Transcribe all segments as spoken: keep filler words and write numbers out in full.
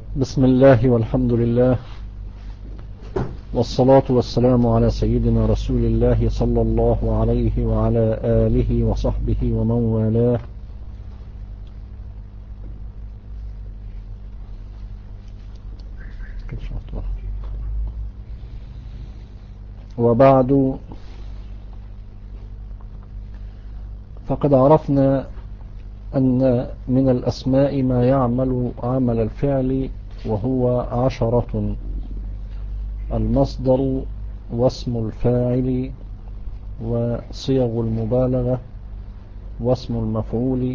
بسم الله والحمد لله والصلاة والسلام على سيدنا رسول الله صلى الله عليه وعلى آله وصحبه ومن والاه. وبعد، فقد عرفنا أن من الأسماء ما يعمل عمل الفعل وهو عشرة: المصدر، واسم الفاعل، وصيغ المبالغة، واسم المفعول،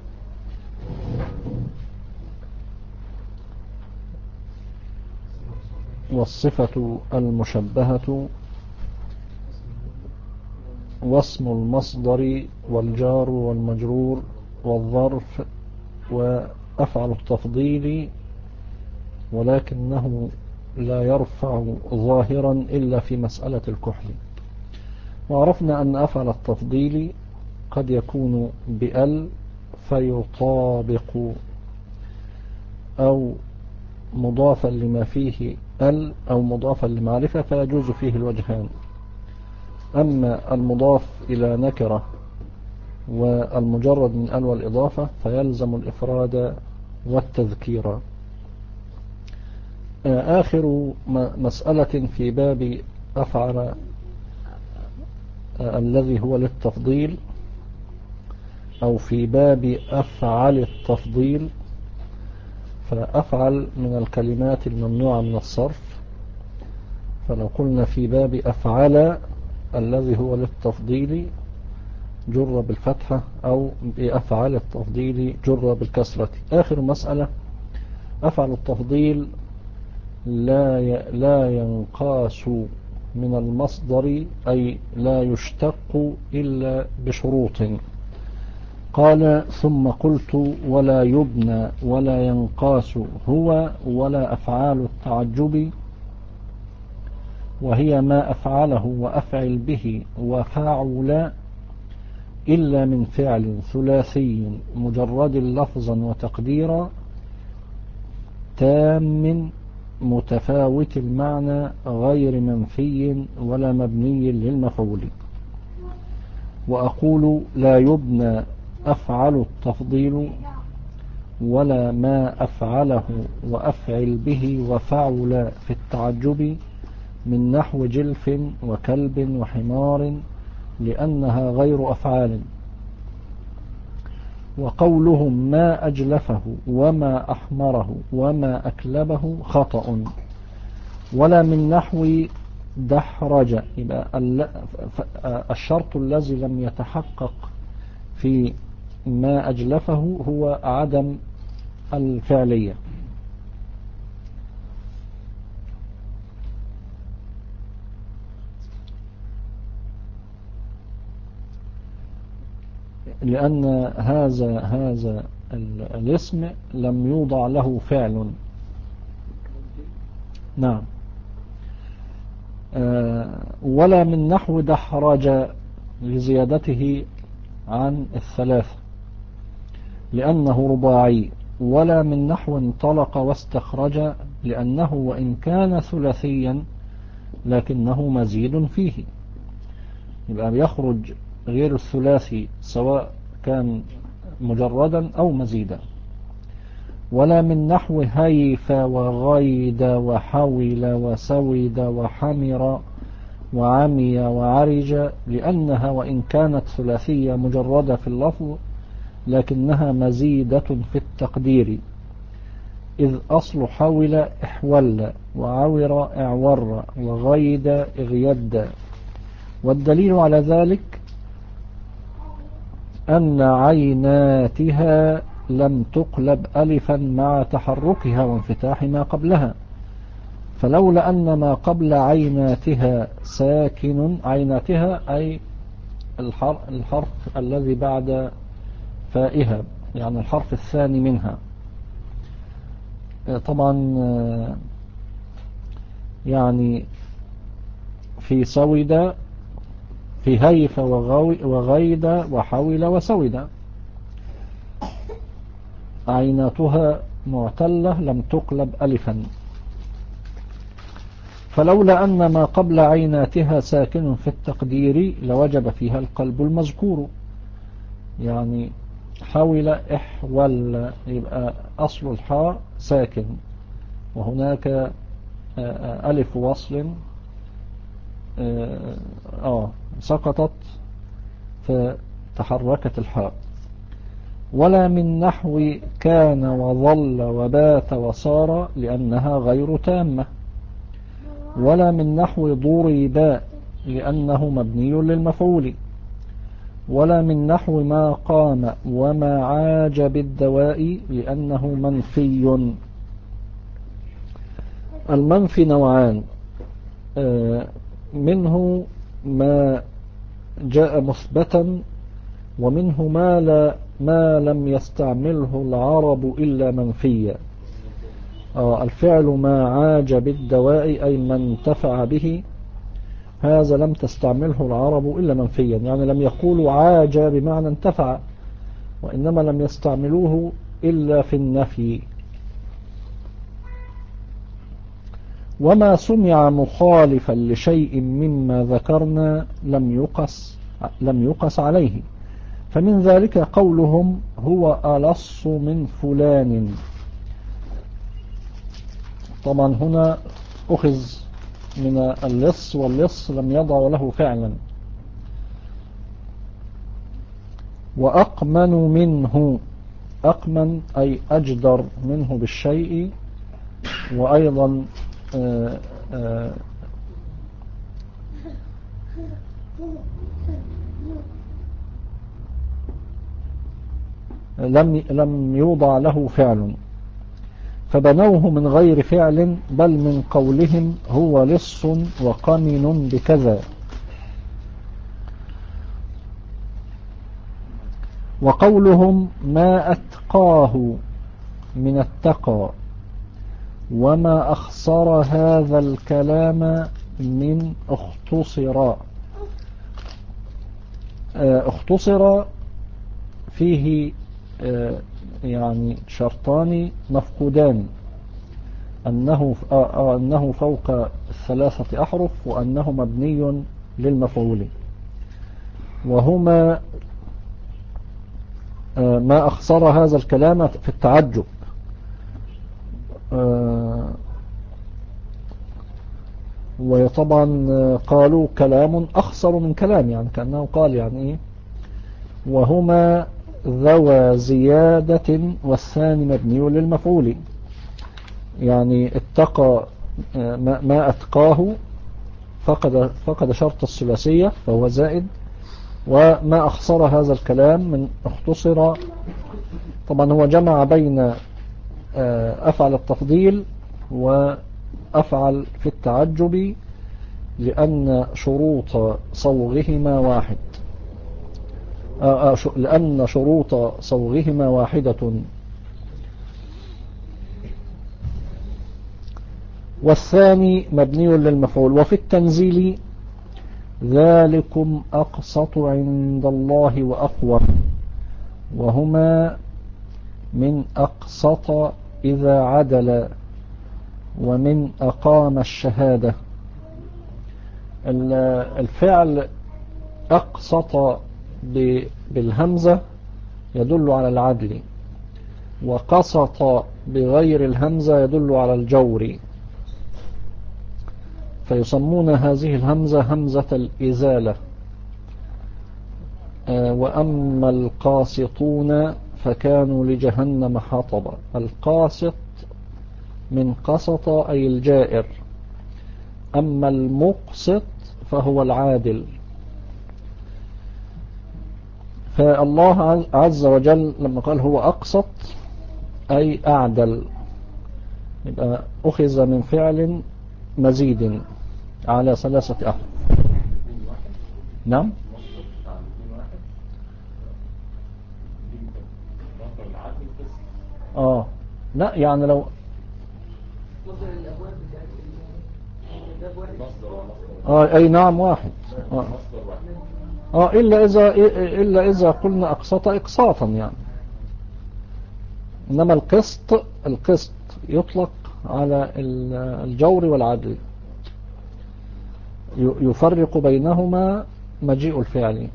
والصفة المشبهة، واسم المصدر، والجار والمجرور، والظرف، وأفعل التفضيل، ولكنه لا يرفع ظاهرا إلا في مسألة الكحل. وعرفنا أن أفعل التفضيل قد يكون بأل فيطابق، أو مضافا لما فيه ال، أو مضافا لمعرفة فيجوز فيه الوجهان. أما المضاف إلى نكرة والمجرد من ال والإضافة فيلزم الإفراد والتذكير. آخر مسألة في باب أفعل الذي هو للتفضيل، أو في باب أفعل التفضيل، فأفعل من الكلمات الممنوعة من الصرف. فلو قلنا في باب أفعل الذي هو للتفضيل جر بالفتحة، أو بأفعل التفضيل جر بالكسرة. آخر مسألة: أفعل التفضيل لا لا ينقاس من المصدر، أي لا يشتق إلا بشروط. قال: ثم قلت: ولا يبنى ولا ينقاس هو ولا أفعال التعجب، وهي ما أفعله وأفعل به وفاعل إلا من فعل ثلاثي مجرد لفظا وتقديرا تام متفاوت المعنى غير منفي ولا مبني للمفعول. وأقول: لا يبنى أفعل التفضيل ولا ما أفعله وأفعل به وفعل في التعجب من نحو جلف وكلب وحمار، لأنها غير أفعال. وقولهم ما أجلفه وما أحمره وما أكلبه خطأ. ولا من نحو دحرج، يبقى الشرط الذي لم يتحقق في ما أجلفه هو عدم الفعلية. لأن هذا هذا الاسم لم يوضع له فعل. نعم. ولا من نحو دحرج لزيادته عن الثلاثة لأنه رباعي. ولا من نحو انطلق واستخرج، لأنه وإن كان ثلاثيا لكنه مزيد فيه، يبقى بيخرج غير الثلاثي سواء كان مجردا أو مزيدا. ولا من نحو هيف وغيد وحول وسود وحمر وعمي وعرج، لأنها وإن كانت ثلاثية مجردة في اللفظ لكنها مزيدة في التقدير، إذ أصل حول احول وعور اعور وغيد اغيد. والدليل على ذلك أن عيناتها لم تقلب ألفا مع تحركها وانفتاح ما قبلها، فلولا أن ما قبل عيناتها ساكن، عيناتها أي الحرف, الحرف الذي بعد فائها، يعني الحرف الثاني منها. طبعا يعني في سويد، في هيف وغيد وحول وسود، عيناتها معتلة لم تقلب ألفا، فلولا أن ما قبل عيناتها ساكن في التقدير لوجب فيها القلب المذكور. يعني حول إحول، يبقى أصل الحاء ساكن، وهناك ألف وصل آه سقطت فتحركت الحاء. ولا من نحو كان وظل وبات وصار لأنها غير تامة. ولا من نحو ضرب لأنه مبني للمفعول. ولا من نحو ما قام وما عاج بالدواء لأنه منفي. المنفي نوعان، منه ما جاء مثبتا، ومنه ما, لا ما لم يستعمله العرب إلا منفيا. الفعل ما عاج بالدواء أي ما انتفع به، هذا لم تستعمله العرب إلا منفيا، يعني لم يقولوا عاج بمعنى انتفع، وإنما لم يستعملوه إلا في النفي. وما سمع مخالفا لشيء مما ذكرنا لم يقس لم يقس عليه، فمن ذلك قولهم هو ألص من فلان. طبعا هنا أخذ من اللص، واللص لم يضع له فعلا. وأقمن منه، أقمن أي أجدر منه بالشيء. وأيضا آآ آآ لم لم يوضع له فعل، فبنوه من غير فعل، بل من قولهم هو لص وقمن بكذا. وقولهم ما أتقاه من التقى، وما أخصر هذا الكلام من اختصر. اختصر فيه يعني شرطان مفقودان، أنه أنه فوق الثلاثة أحرف، وأنه مبني للمفعول. وهما ما أخصر هذا الكلام في التعجب، وطبعا قالوا كلام أخصر من كلام، يعني كأنه قال يعني إيه. وهما ذوى زيادة، والثاني مبني للمفعول. يعني اتقى ما أتقاه فقد فقد شرط الثلاثية فهو زائد، وما أخصر هذا الكلام من اختصر. طبعا هو جمع بين أفعل التفضيل وأفعل في التعجب، لأن شروط صوغهما واحد لأن شروط صوغهما واحدة. والثاني مبني للمفعول. وفي التنزيل ذلكم أقسط عند الله وأقوم، وهما من أقسط إذا عدل، ومن أقام الشهادة. الفعل أقسط بالهمزة يدل على العدل، وقسط بغير الهمزة يدل على الجور، فيسمون هذه الهمزة همزة الإزالة. وأما القاسطون فكانوا لجهنم حطبا. القاسط من قسط أي الجائر، أما المقسط فهو العادل. فالله عز وجل لما قال هو أقسط أي أعدل، يبقى أخذ من فعل مزيد على ثلاثة أحرف. نعم. آه لا يعني لو آه أي نعم واحد. آه. آه إلا إذا إلا إذا قلنا أقسط إقساطا، يعني إنما القسط القسط يطلق على الجور والعدل، يفرق بينهما مجيء الفعل.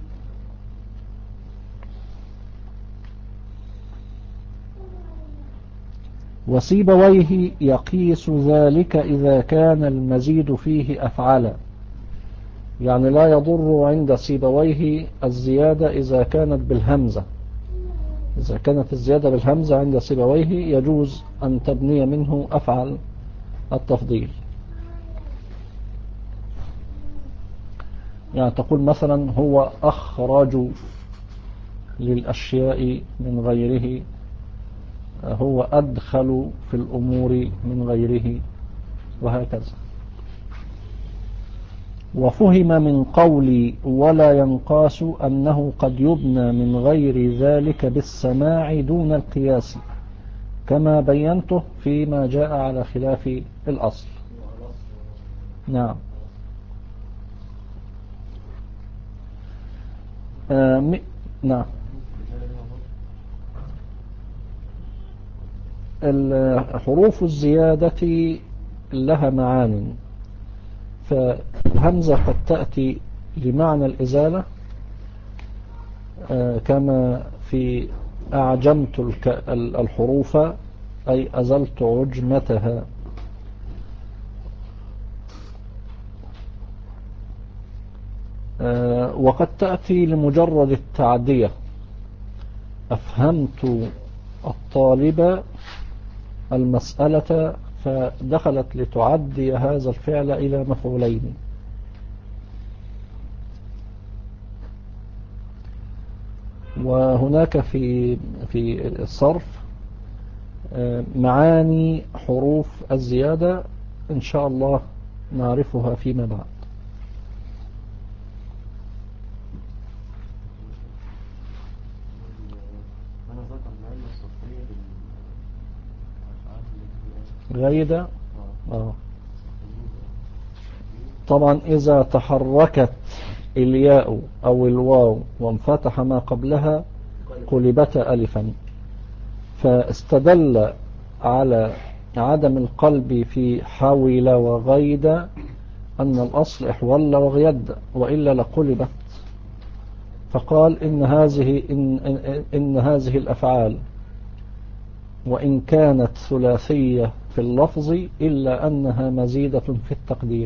وسيبويه يقيس ذلك إذا كان المزيد فيه أفعالا، يعني لا يضر عند سيبويه الزيادة إذا كانت بالهمزة. إذا كانت الزيادة بالهمزة عند سيبويه يجوز أن تبني منه أفعل التفضيل. يعني تقول مثلا هو أخرج للأشياء من غيره، هو أدخل في الأمور من غيره، وهكذا. وفهم من قولي ولا ينقاس أنه قد يبنى من غير ذلك بالسماع دون القياس، كما بينته فيما جاء على خلاف الأصل. نعم. آه م... نعم. حروف الزيادة لها معان، فالهمزة قد تأتي لمعنى الإزالة، آه كما في أعجمت الحروف أي أزلت عجمتها. آه وقد تأتي لمجرد التعدية، أفهمت الطالب المسألة، فدخلت لتعدي هذا الفعل إلى مفعولين. وهناك في في الصرف معاني حروف الزيادة إن شاء الله نعرفها فيما بعد. غيدة آه. طبعا إذا تحركت الياء أو الواو وانفتح ما قبلها قلبتا ألفا، فاستدل على عدم القلب في حاول وغيد أن الأصل احول وغيد، وإلا لقلبت. فقال إن هذه إن, إن, إن هذه الأفعال وإن كانت ثلاثية في اللفظ إلا أنها مزيدة في التقدير.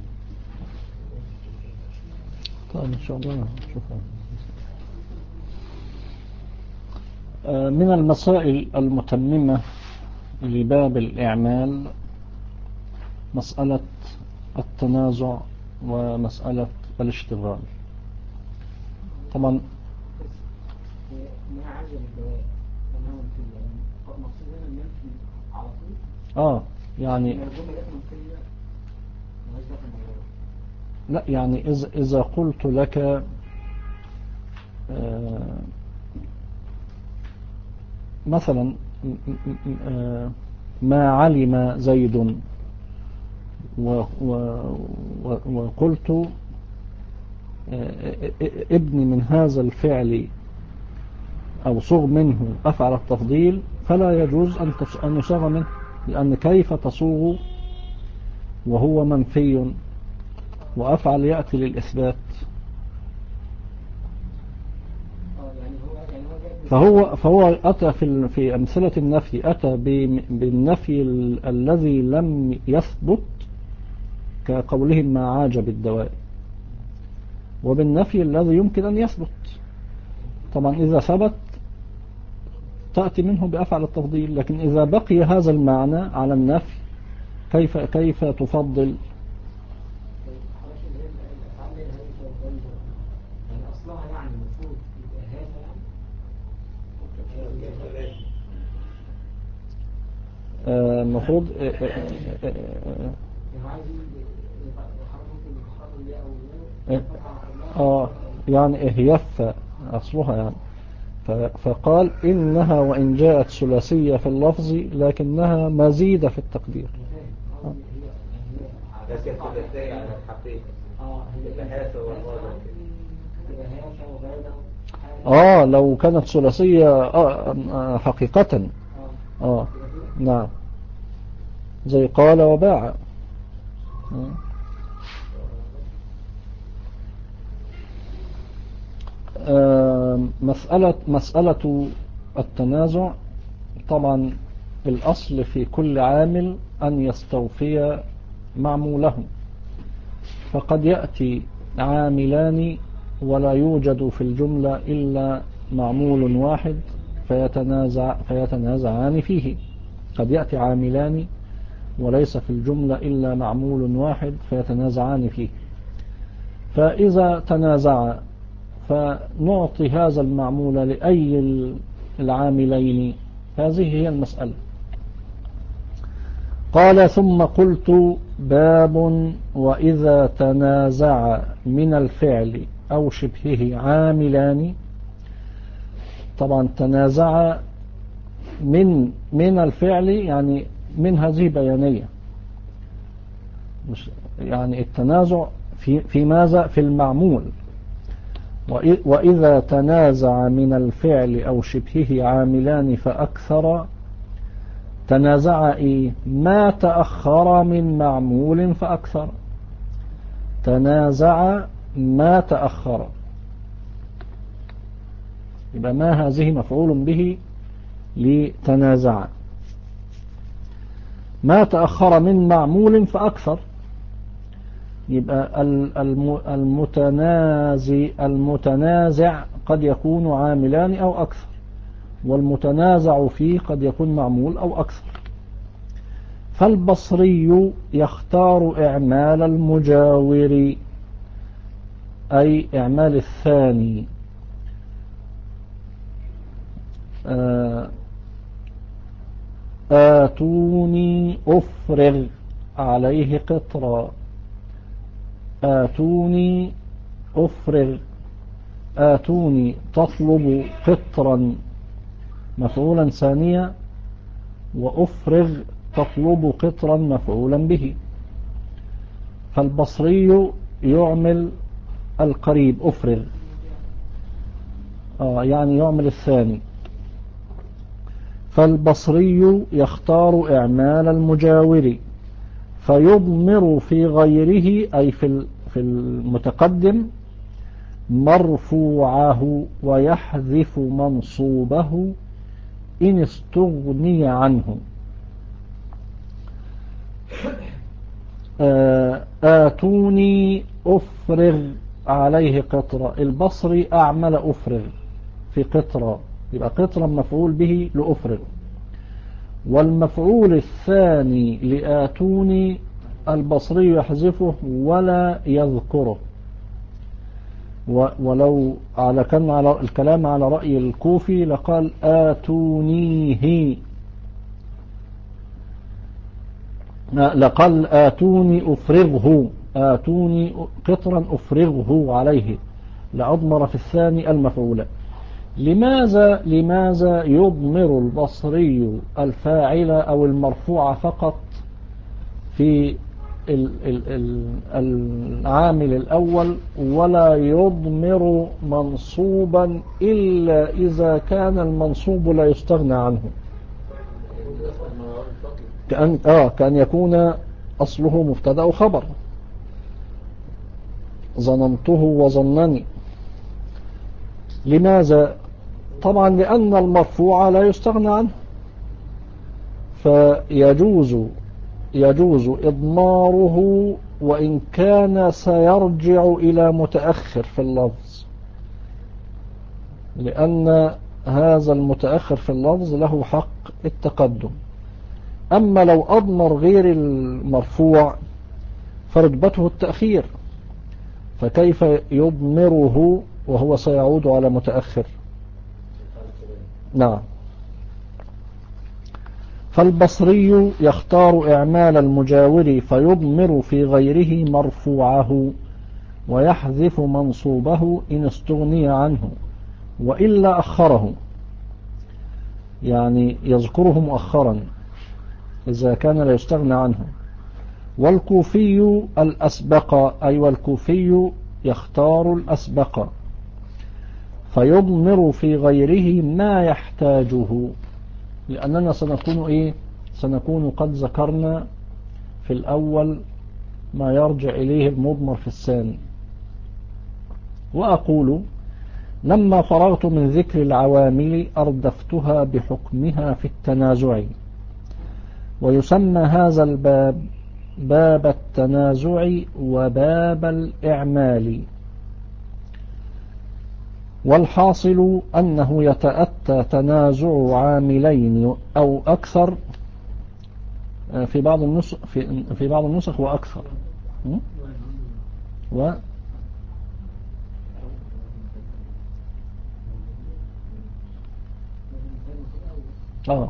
طيب إن شاء الله نشوفها. من المسائل المتممة لباب الإعمال مسألة التنازع ومسألة الاشتغال. طبعا ما عجب الجواب تماما في المقصود هنا المنفي على طول. اه يعني لا يعني إذا إذا قلت لك آه مثلا آه ما علم زيد وقلت ابني من هذا الفعل أو صغ منه أفعل التفضيل، فلا يجوز أن يصغ منه، لأن كيف تصوغ وهو منفي وأفعل يأتي للإثبات؟ فهو فهو أتى في في أمثلة النفي أتى بالنفي الذي لم يثبت كقولهم ما عاج بالدواء، وبالنفي الذي يمكن أن يثبت. طبعا إذا ثبت تأتي منه بأفعل التفضيل، لكن إذا بقي هذا المعنى على النفي كيف كيف تفضل؟ المفروض اه يعني اهيف اصلها يعني. فقال إنها وإن جاءت ثلاثية في اللفظ لكنها مزيدة في التقدير. لكن ثلاثية على الحقيقة الهافة والغادة. اه لو كانت ثلاثية آه حقيقة اه نعم زي قال وباع. آه مسألة مسألة التنازع طبعا الأصل في كل عامل أن يستوفي معموله، فقد يأتي عاملان ولا يوجد في الجملة إلا معمول واحد فيتنازع فيتنازعان فيه. قد يأتي عاملان وليس في الجملة إلا معمول واحد فيتنازعان فيه، فإذا تنازع فنعطي هذا المعمول لأي العاملين. هذه هي المسألة. قال ثم قلت باب وإذا تنازع من الفعل أو شبهه عاملان. طبعا تنازع من من الفعل يعني من هذه بيانية، مش يعني التنازع في في ماذا؟ في المعمول. وإذا تنازع من الفعل أو شبهه عاملان فأكثر تنازع إيه؟ ما تأخر من معمول فأكثر. تنازع ما تأخر، يبقى ما هذه مفعول به لتنازع. ما تأخر من معمول فأكثر، يبقى المتنازع المتنازع قد يكون عاملان أو أكثر، والمتنازع فيه قد يكون معمول أو أكثر. فالبصري يختار إعمال المجاور أي إعمال الثاني. آتوني أفرغ عليه قطرا. آتوني أفرغ، آتوني تطلب قطرا مفعولا ثانيا، وأفرغ تطلب قطرا مفعولا به. فالبصري يعمل القريب أفرغ آه يعني يعمل الثاني. فالبصري يختار إعمال المجاور فيضمر في غيره أي في في المتقدم مرفوعه ويحذف منصوبه إن استغني عنه. آتوني أفرغ عليه قطرة. البصري أعمل أفرغ في قطرة يبقى قطرا مفعول به لأفرغ. والمفعول الثاني لآتوني البصري يحذفه ولا يذكره، ولو على كان على الكلام على رأي الكوفي لقال آتونيه، لقال آتوني أفرغه، آتوني قطرا أفرغه عليه، لأضمر في الثاني المفعول. لماذا لماذا يضمر البصري الفاعل أو المرفوع فقط في ال ال ال العامل الأول، ولا يضمر منصوبا إلا إذا كان المنصوب لا يستغنى عنه؟ كأن, آه كأن يكون أصله مبتدأ وخبر، ظننته وظنني. لماذا؟ طبعا لأن المرفوع لا يستغنى عنه، فيجوز يجوز إضماره وإن كان سيرجع إلى متأخر في اللفظ، لأن هذا المتأخر في اللفظ له حق التقدم. أما لو أضمر غير المرفوع فرتبته التأخير، فكيف يضمره وهو سيعود على متأخر؟ نعم. فالبصري يختار إعمال المجاور فيضمر في غيره مرفوعه ويحذف منصوبه إن استغني عنه، وإلا أخره، يعني يذكره مؤخرا إذا كان لا يستغنى عنه. والكوفي الأسبق، أي والكوفي يختار الأسبق فيضمر في غيره ما يحتاجه، لأننا سنكون إيه سنكون قد ذكرنا في الأول ما يرجع إليه المضمر في الثاني. وأقول لما فرغت من ذكر العوامل أردفتها بحكمها في التنازع، ويسمى هذا الباب باب التنازع وباب الإعمال. والحاصل أنه يتأتى تنازع عاملين أو أكثر في بعض النسخ في, في بعض النسخ وأكثر و آه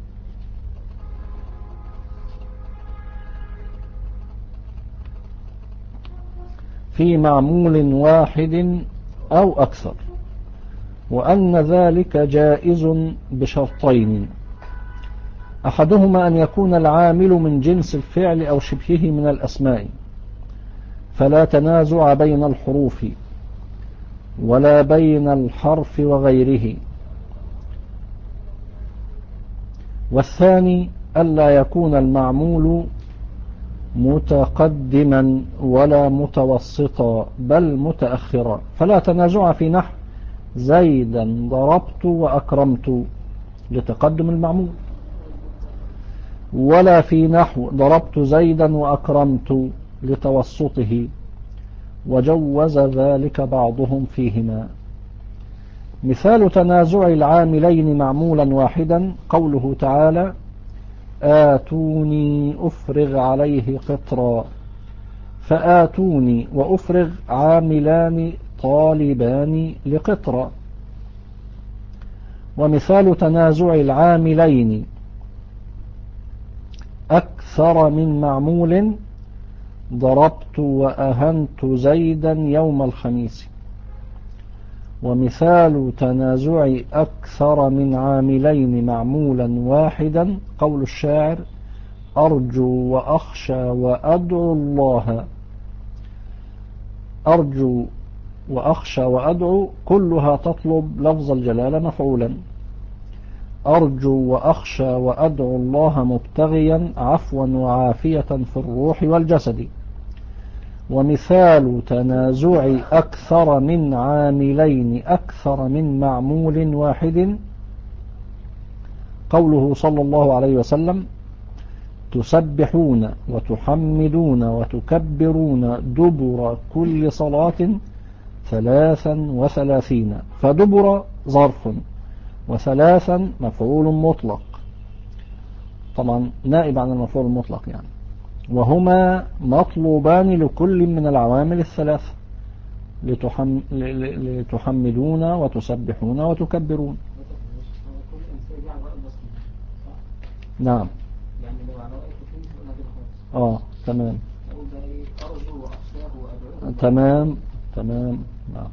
في معمول واحد أو أكثر، وأن ذلك جائز بشرطين: أحدهما أن يكون العامل من جنس الفعل أو شبهه من الأسماء، فلا تنازع بين الحروف ولا بين الحرف وغيره. والثاني ألا يكون المعمول متقدما ولا متوسطا بل متأخرا، فلا تنازع في نحو زيدا ضربت وأكرمت لتقدم المعمول، ولا في نحو ضربت زيدا وأكرمت لتوسطه، وجوز ذلك بعضهم فيهما. مثال تنازع العاملين معمولا واحدا قوله تعالى آتوني أفرغ عليه قطرا، فآتوني وأفرغ عاملان طالبان لقطرا. ومثال تنازع العاملين أكثر من معمول ضربت وأهنت زيدا يوم الخميس. ومثال تنازع أكثر من عاملين معمولا واحدا قول الشاعر أرجو وأخشى وأدعو الله. أرجو وأخشى وأدعو كلها تطلب لفظ الجلالة مفعولا، أرجو وأخشى وأدعو الله مبتغيا عفوا وعافية في الروح والجسد. ومثال تنازع أكثر من عاملين أكثر من معمول واحد قوله صلى الله عليه وسلم تسبحون وتحمدون وتكبرون دبر كل صلاة ثلاثا وثلاثين، فدبر ظرف وثلاثا مفعول مطلق، طبعا نائب عن المفعول المطلق يعني، وهما مطلوبان لكل من العوامل الثلاثة لتحم... لتحمدون وتسبحون وتكبرون. نعم. يعني لو على رأيك فيه قلنا كده اه خالص. تمام. أقول ده إيه أرجو وأخشاه وأدعوه. تمام تمام. نعم.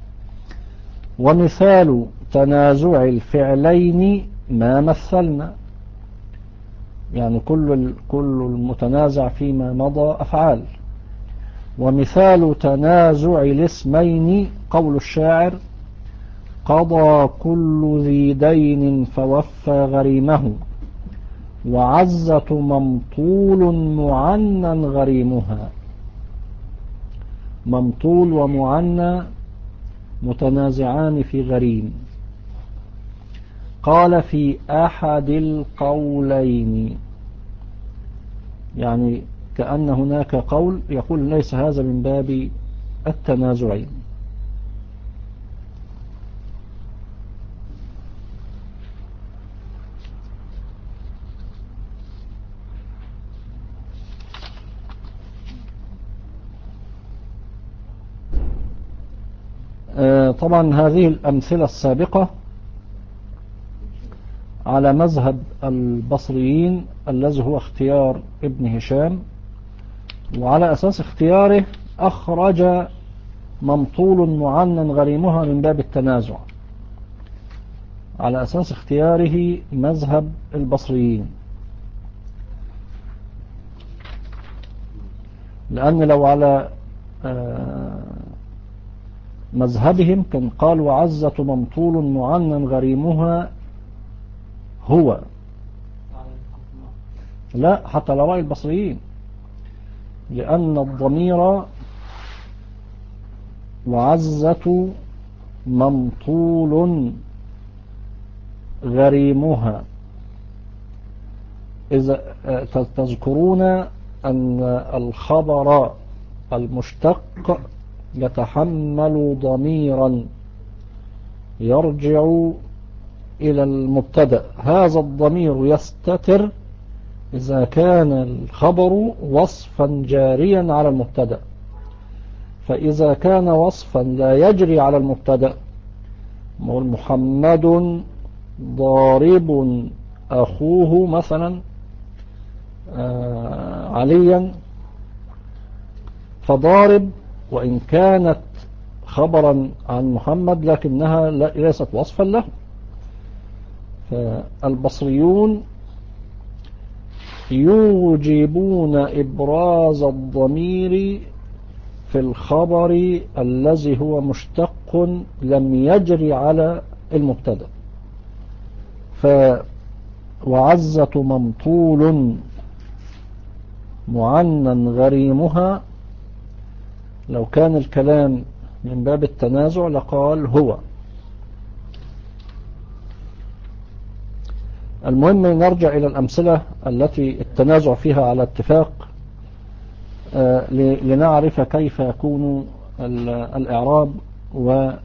ومثال تنازع الفعلين ما مثلنا، يعني كل كل المتنازع فيما مضى أفعال. ومثال تنازع الاسمين قول الشاعر: قضى كل ذي دين فوفى غريمه، وعزة ممطول معنى غريمها. ممطول ومعنى متنازعان في غريم. قال في أحد القولين، يعني كأن هناك قول يقول ليس هذا من باب التنازعين. طبعا هذه الأمثلة السابقة على مذهب البصريين الذي هو اختيار ابن هشام، وعلى أساس اختياره أخرج ممطول معنى غريمها من باب التنازع، على أساس اختياره مذهب البصريين. لأن لو على مذهبهم كان قال: وعزة ممطول معنى غريمها هو. لا، حتى على رأي البصريين، لأن الضمير وعزة ممطول غريمها. إذا تذكرون أن الخبر المشتق يتحمل ضميرا يرجع إلى المبتدأ، هذا الضمير يستتر إذا كان الخبر وصفا جاريا على المبتدأ. فإذا كان وصفا لا يجري على المبتدأ، محمد ضارب أخوه مثلا عليا، فضارب وإن كانت خبرا عن محمد لكنها ليست وصفا له. فالبصريون يوجبون إبراز الضمير في الخبر الذي هو مشتق لم يجري على المبتدأ. فوعزة ممطول معنى غريمها، لو كان الكلام من باب التنازع لقال هو. المهم نرجع إلى الأمثلة التي التنازع فيها على اتفاق لنعرف كيف يكون الإعراب وما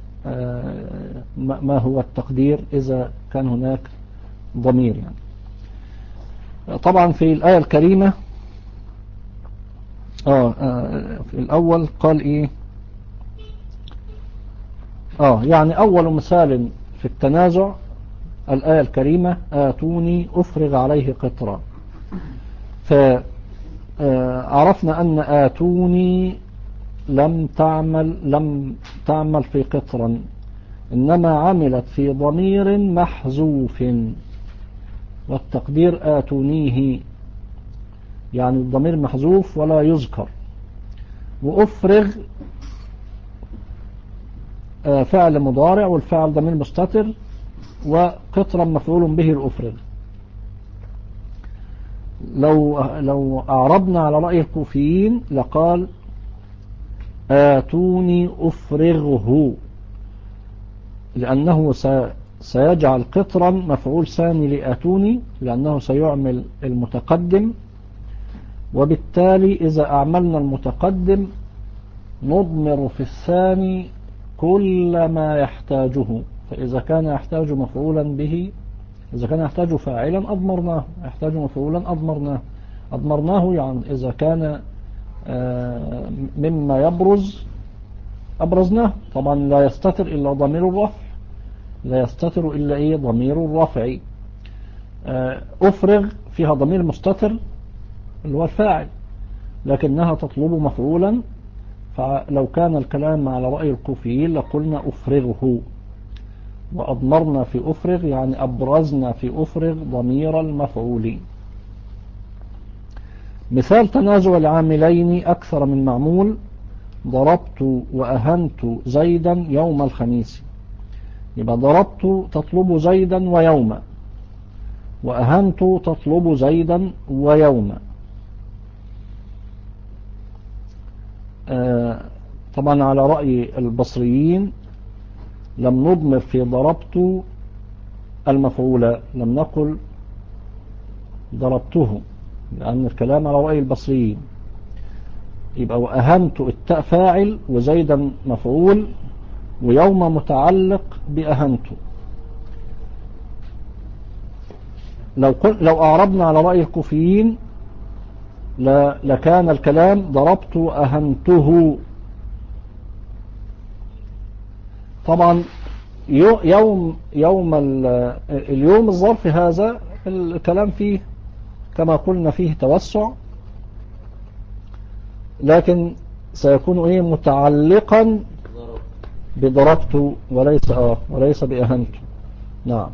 هو التقدير إذا كان هناك ضمير. يعني طبعا في الآية الكريمة آه في الأول قال إيه آه يعني أول مثال في التنازع الآية الكريمة: آتوني أفرغ عليه قطرا. فعرفنا أن آتوني لم تعمل لم تعمل في قطرا، إنما عملت في ضمير محذوف، والتقدير آتونيه، يعني الضمير محذوف ولا يذكر. وأفرغ فعل مضارع والفعل ضمير مستتر، وقطرا مفعول به الأفرغ. لو لو أعربنا على رأي الكوفيين لقال: آتوني أفرغه، لأنه سيجعل قطرا مفعول ثاني لآتوني، لأنه سيعمل المتقدم، وبالتالي إذا أعملنا المتقدم نضمر في الثاني كل ما يحتاجه، فإذا كان يحتاج مفعولا به، إذا كان يحتاج فاعلا أضمرناه، يحتاج مفعولا أضمرناه. أضمرناه يعني إذا كان مما يبرز أبرزناه. طبعا لا يستتر إلا ضمير الرفع، لا يستتر إلا إيه ضمير الرفع. أفرغ فيها ضمير مستتر اللي هو الفاعل، لكنها تطلب مفعولا، فلو كان الكلام على رأي الكوفيين لقلنا أفرغه. وأضمرنا في أفرغ يعني أبرزنا في أفرغ ضمير المفعول. مثال تنازع العاملين أكثر من معمول: ضربت وأهنت زيدا يوم الخميس. يبقى ضربت تطلب زيدا ويوما، وأهنت تطلب زيدا ويوما. آه طبعا على رأي البصريين لم نضمر في ضربت المفعول، لم نقل ضربته، لأن الكلام على رأي البصريين. يبقى وأهنت التاء فاعل وزيدا مفعول ويوم متعلق بأهنت. لو لو أعربنا على رأي الكوفيين لكان الكلام ضربت أهنته. طبعا يوم يوم اليوم الظرف هذا الكلام فيه كما قلنا فيه توسع، لكن سيكون ايه متعلقا بضربت وليس اه وليس بأهنت. نعم.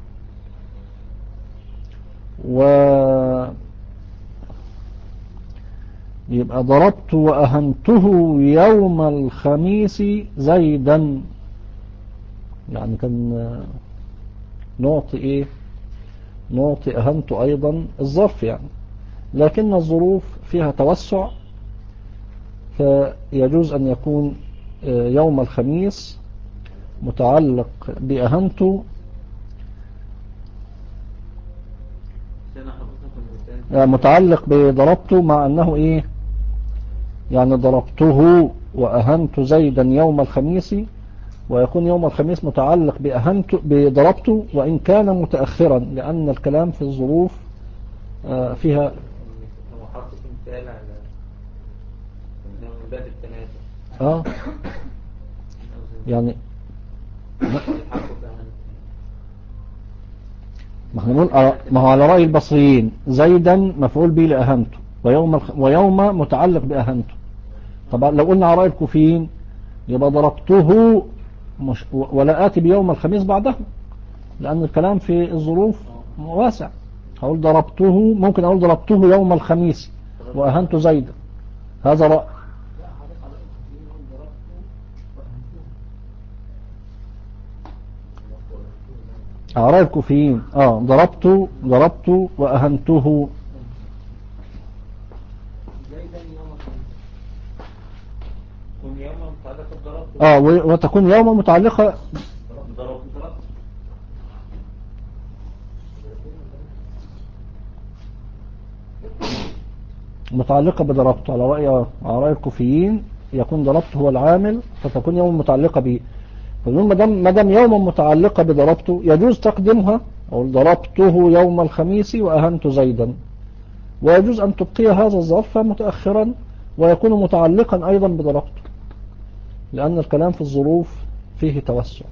و يبقى ضربت وأهنته يوم الخميس زيدا، يعني كان نعطي ايه نعطي أهنت أيضا الظرف يعني، لكن الظروف فيها توسع، فيجوز أن يكون يوم الخميس متعلق بأهنت متعلق بضربته، مع أنه إيه يعني ضربته وأهنت زيدا يوم الخميس، ويكون يوم الخميس متعلق بأهنت بضربته وإن كان متأخرا، لأن الكلام في الظروف فيها اه يعني ما هو على رأي البصريين زيدا مفعول به لأهنته، ويوم ويوم متعلق بأهنته. طبعا لو قلنا على رأي الكوفيين يبقى ضربته مش ولا آتي بيوم الخميس بعده، لأن الكلام في الظروف واسع. هقول ضربته، ممكن أقول ضربته يوم الخميس وأهنت زيدا، هذا رأي. على رأي الكوفيين اه ضربت ضربت وأهنته اه وتكون يوم متعلقة متعلقة بضربت. على رأي على رأي الكوفيين يكون ضربت هو العامل، فتكون يوم متعلقة به. فنقول ما دام ما دام يوم متعلقة بضربته يجوز تقديمها، أو ضربته يوم الخميس وأهنت زيدا، ويجوز أن تبقي هذا الظرف متأخرا ويكون متعلقا أيضا بضربته، لأن الكلام في الظروف فيه توسع.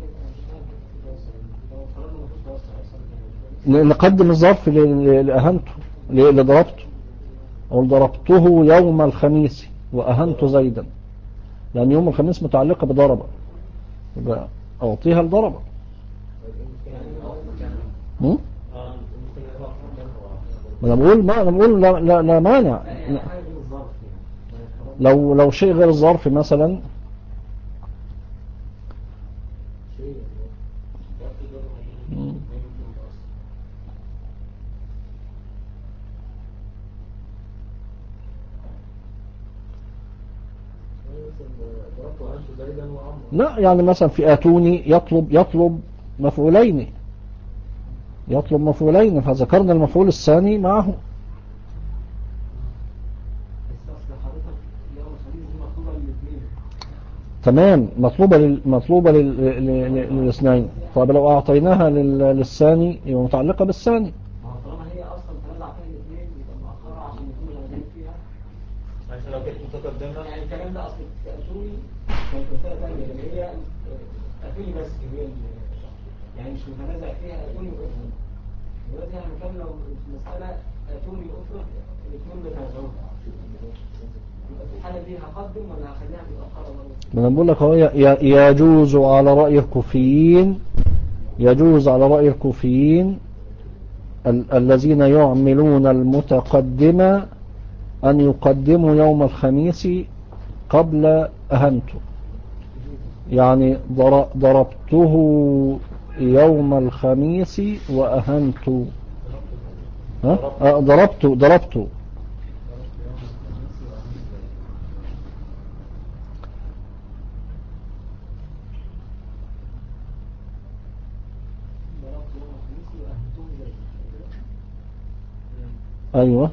نقدم الظرف لأهنته لضربته، أو ضربته يوم الخميس وأهنت زيدا، لأن يوم الخميس متعلقة بضربة، يبقى أعطيها الضربة. أنا بقول ما أنا بقول لا, لا, لا مانع. لو لو شيء غير الظرف مثلا لا، يعني مثلا في آتوني يطلب يطلب مفعولين يطلب مفعولين فذكرنا المفعول الثاني معه. تمام، مطلوبة لل... مطلوبة لل... لل... للاثنين. طب لو أعطيناها لل... للثاني يبقى متعلقة بالثاني. ما هو طالما هي اصلا تنازع فيها الاثنين يبقى مؤخرة عشان يكونوا غالبين فيها. عشان لو كانت متقدمة يعني الكلام ده اصل اتوني كانت مسألة ثانية اللي هي اتوني بس هي ال- يعني مش متنازع فيها اتوني وافرض. دلوقتي احنا بنتكلم لو المسألة اتوني وافرض الاثنين بيتنازعوا. يبقى في الحالة دي هقدم ولا هخليها متأخرة برضه؟ ما أنا بقول لك هو ي... يجوز على رأي الكوفيين، يجوز على رأي الكوفيين ال... الذين يعملون المتقدمة أن يقدموا يوم الخميس قبل أهنته. يعني ضر... ضربته يوم الخميس وأهنت. ها؟ آه، ضربته ضربته ضربت يوم الخميس وأهلتهم زي كده. أيوة.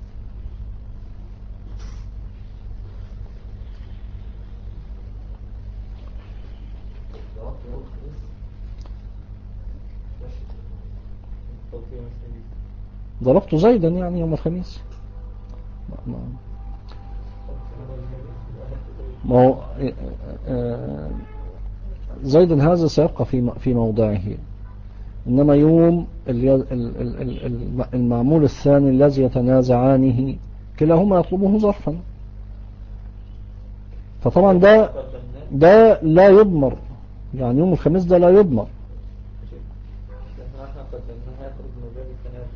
ضربت يوم الخميس ماشي. توفيق مثلا ضربت زيدا يعني يوم الخميس. ما- ما- ما هو آه، زيدا هذا سيبقى في في موضعه، إنما يوم ال- ال- ال- ال- المعمول الثاني الذي يتنازعانه كلاهما يطلبه ظرفا، فطبعا ده ده لا يضمر، يعني يوم الخميس ده لا يضمر. احنا قدمناها يخرج من باب التنازل.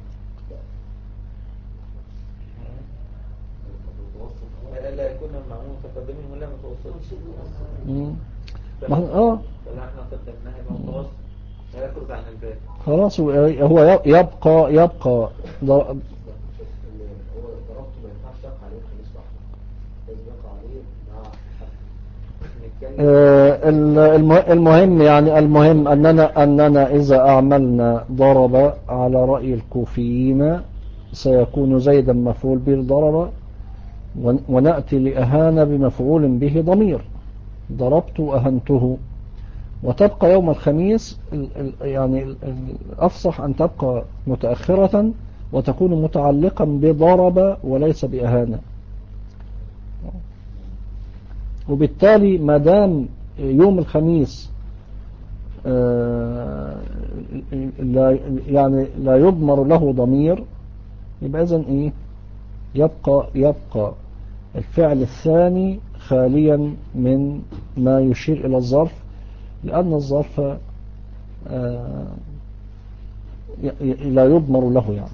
لا يكون المعمول متقدمين ولا متوسطين. مم. ما هو- اه فلا احنا قدمناها يبقى متوسط لا يخرج عن الباب. خلاص، هو هو يبقى يبقى ضر- هو ضربته ما ينفعش يقع عليه الخميس لوحده، لازم يقع عليه مع آه، الم- المهم يعني المهم أننا أننا إذا أعملنا ضرب على رأي الكوفيين سيكون زيدا مفعول به ضرب، ون- ونأتي لأهان بمفعول به ضمير، ضربت أهنته، وتبقى يوم الخميس ال- ال- يعني ال- الأفصح أن تبقى متأخرة وتكون متعلقا بضرب وليس بأهانة. وبالتالي ما دام يوم الخميس آه، لا يعني لا يضمر له ضمير، يبقى إذن إيه يبقى يبقى الفعل الثاني خاليا من ما يشير إلى الظرف، لأن الظرف آه، ي- ي- لا يضمر له يعني.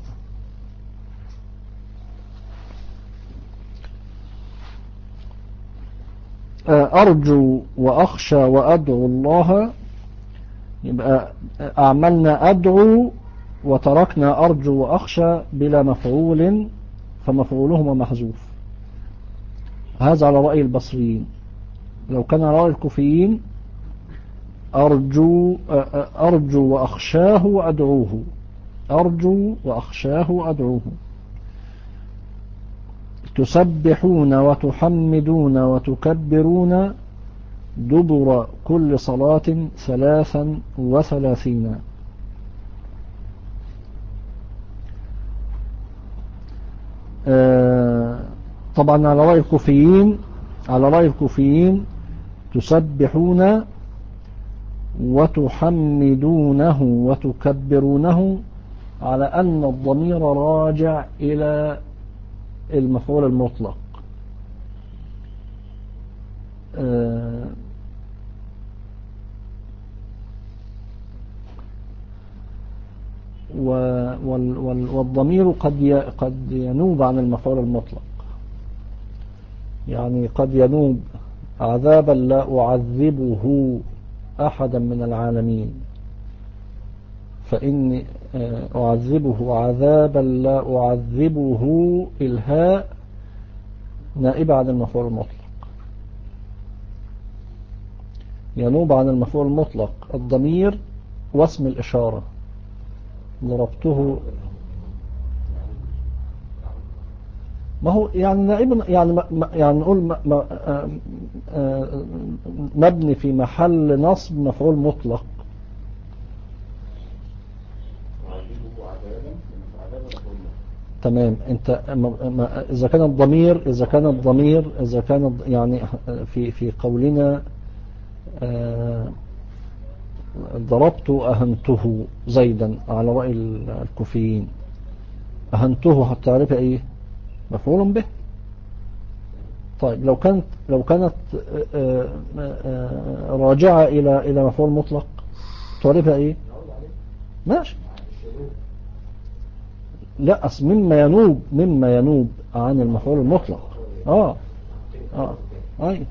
آه، أرجو وأخشى وأدعو الله، يبقى أعملنا أدعو وتركنا أرجو وأخشى بلا مفعول، فمفعولهما محذوف. هذا على رأي البصريين. لو كان على رأي الكوفيين أرجو أرجو وأخشاه وأدعوه، أرجو وأخشاه وأدعوه. تسبحون وتحمدون وتكبرون دبر كل صلاة ثلاثا وثلاثين. آه طبعا على رأي الكوفيين على رأي الكوفيين تسبحون وتحمدونه وتكبرونه على أن الضمير راجع إلى المفعول المطلق. آه والضمير قد قد ينوب عن المفعول المطلق، يعني قد ينوب عذابا لا أعذبه أحدا من العالمين، فإني أعذبه عذابا لا أعذبه الهاء نائبة عن المفعول المطلق، ينوب عن المفعول المطلق الضمير واسم الإشارة. ضربته ما هو يعني نائب يعني ما يعني نقول ما ما آه آه مبني في محل نصب مفعول مطلق. تمام. انت اذا كان الضمير اذا كان الضمير اذا كان يعني في في قولنا آه ضربت أهنته زيدا على رأي الكوفيين، أهنته هتعرف ايه؟ مفعول به. طيب لو كانت لو كانت آه آه راجعة إلى إلى مفعول مطلق تعرفها ايه؟ ماشي. لا أصل مما ينوب مما ينوب عن المفعول المطلق. اه اه اي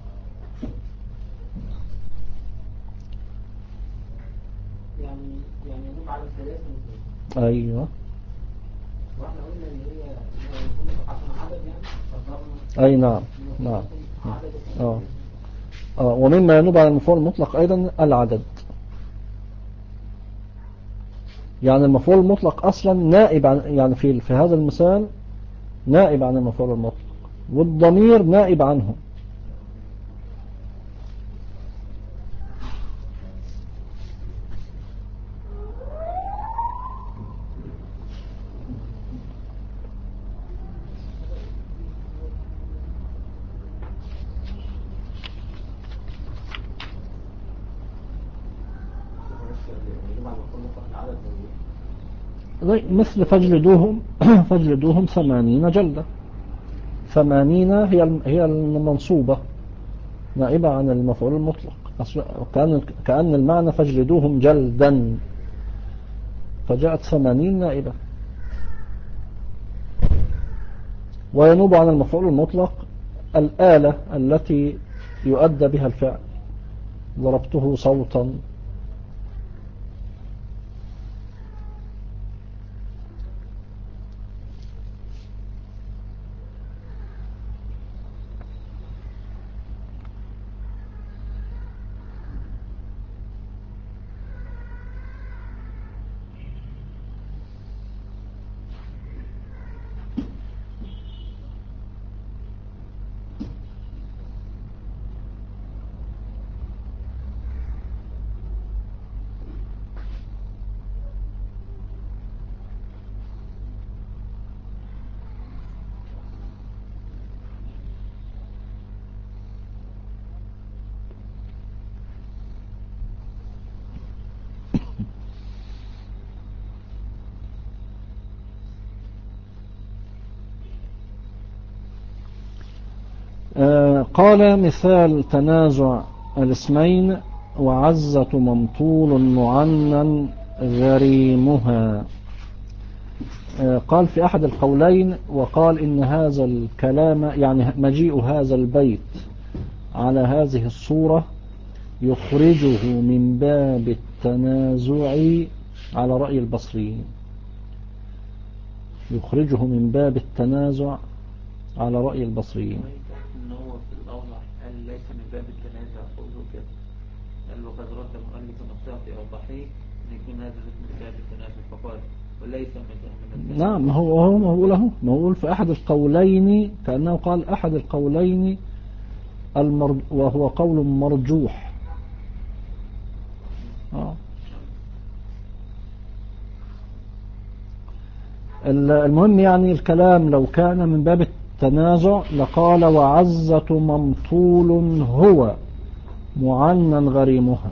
يعني يعني ينوب على الثلاثة مثلا. ايوه. واحنا قلنا ان هي يكون عشان عدد يعني. اي نعم نعم. اه اه ومما ينوب على المفعول المطلق ايضا العدد. يعني المفعول المطلق اصلا نائب عن يعني في في هذا المثال نائب عن المفعول المطلق، والضمير نائب عنه. مثل فاجلدوهم فاجلدوهم ثمانين جلدة. ثمانين هي هي المنصوبة نائبة عن المفعول المطلق. كأن كأن المعنى فاجلدوهم جلدا، فجاءت ثمانين نائبة. وينوب عن المفعول المطلق الآلة التي يؤدى بها الفعل. ضربته صوتا. آه قال مثال تنازع الاسمين: وعزة ممطول معنن غريمها. آه قال في أحد القولين، وقال إن هذا الكلام يعني مجيء هذا البيت على هذه الصورة يخرجه من باب التنازع على رأي البصريين. يخرجه من باب التنازع على رأي البصريين. إن هو في الأوضح قال ليس من باب التنازع قوله كده، قال وقد رد المؤلف نصيحة إيضاحه أن يكون هذا من باب التنازع، فقال وليس من التنازع. نعم. هو هو ما هو له ما هو في أحد القولين، كأنه قال أحد القولين المرج وهو قول مرجوح. آه. المهم يعني الكلام لو كان من باب التنازع لقال وعزة ممطول هو معنن غريمها،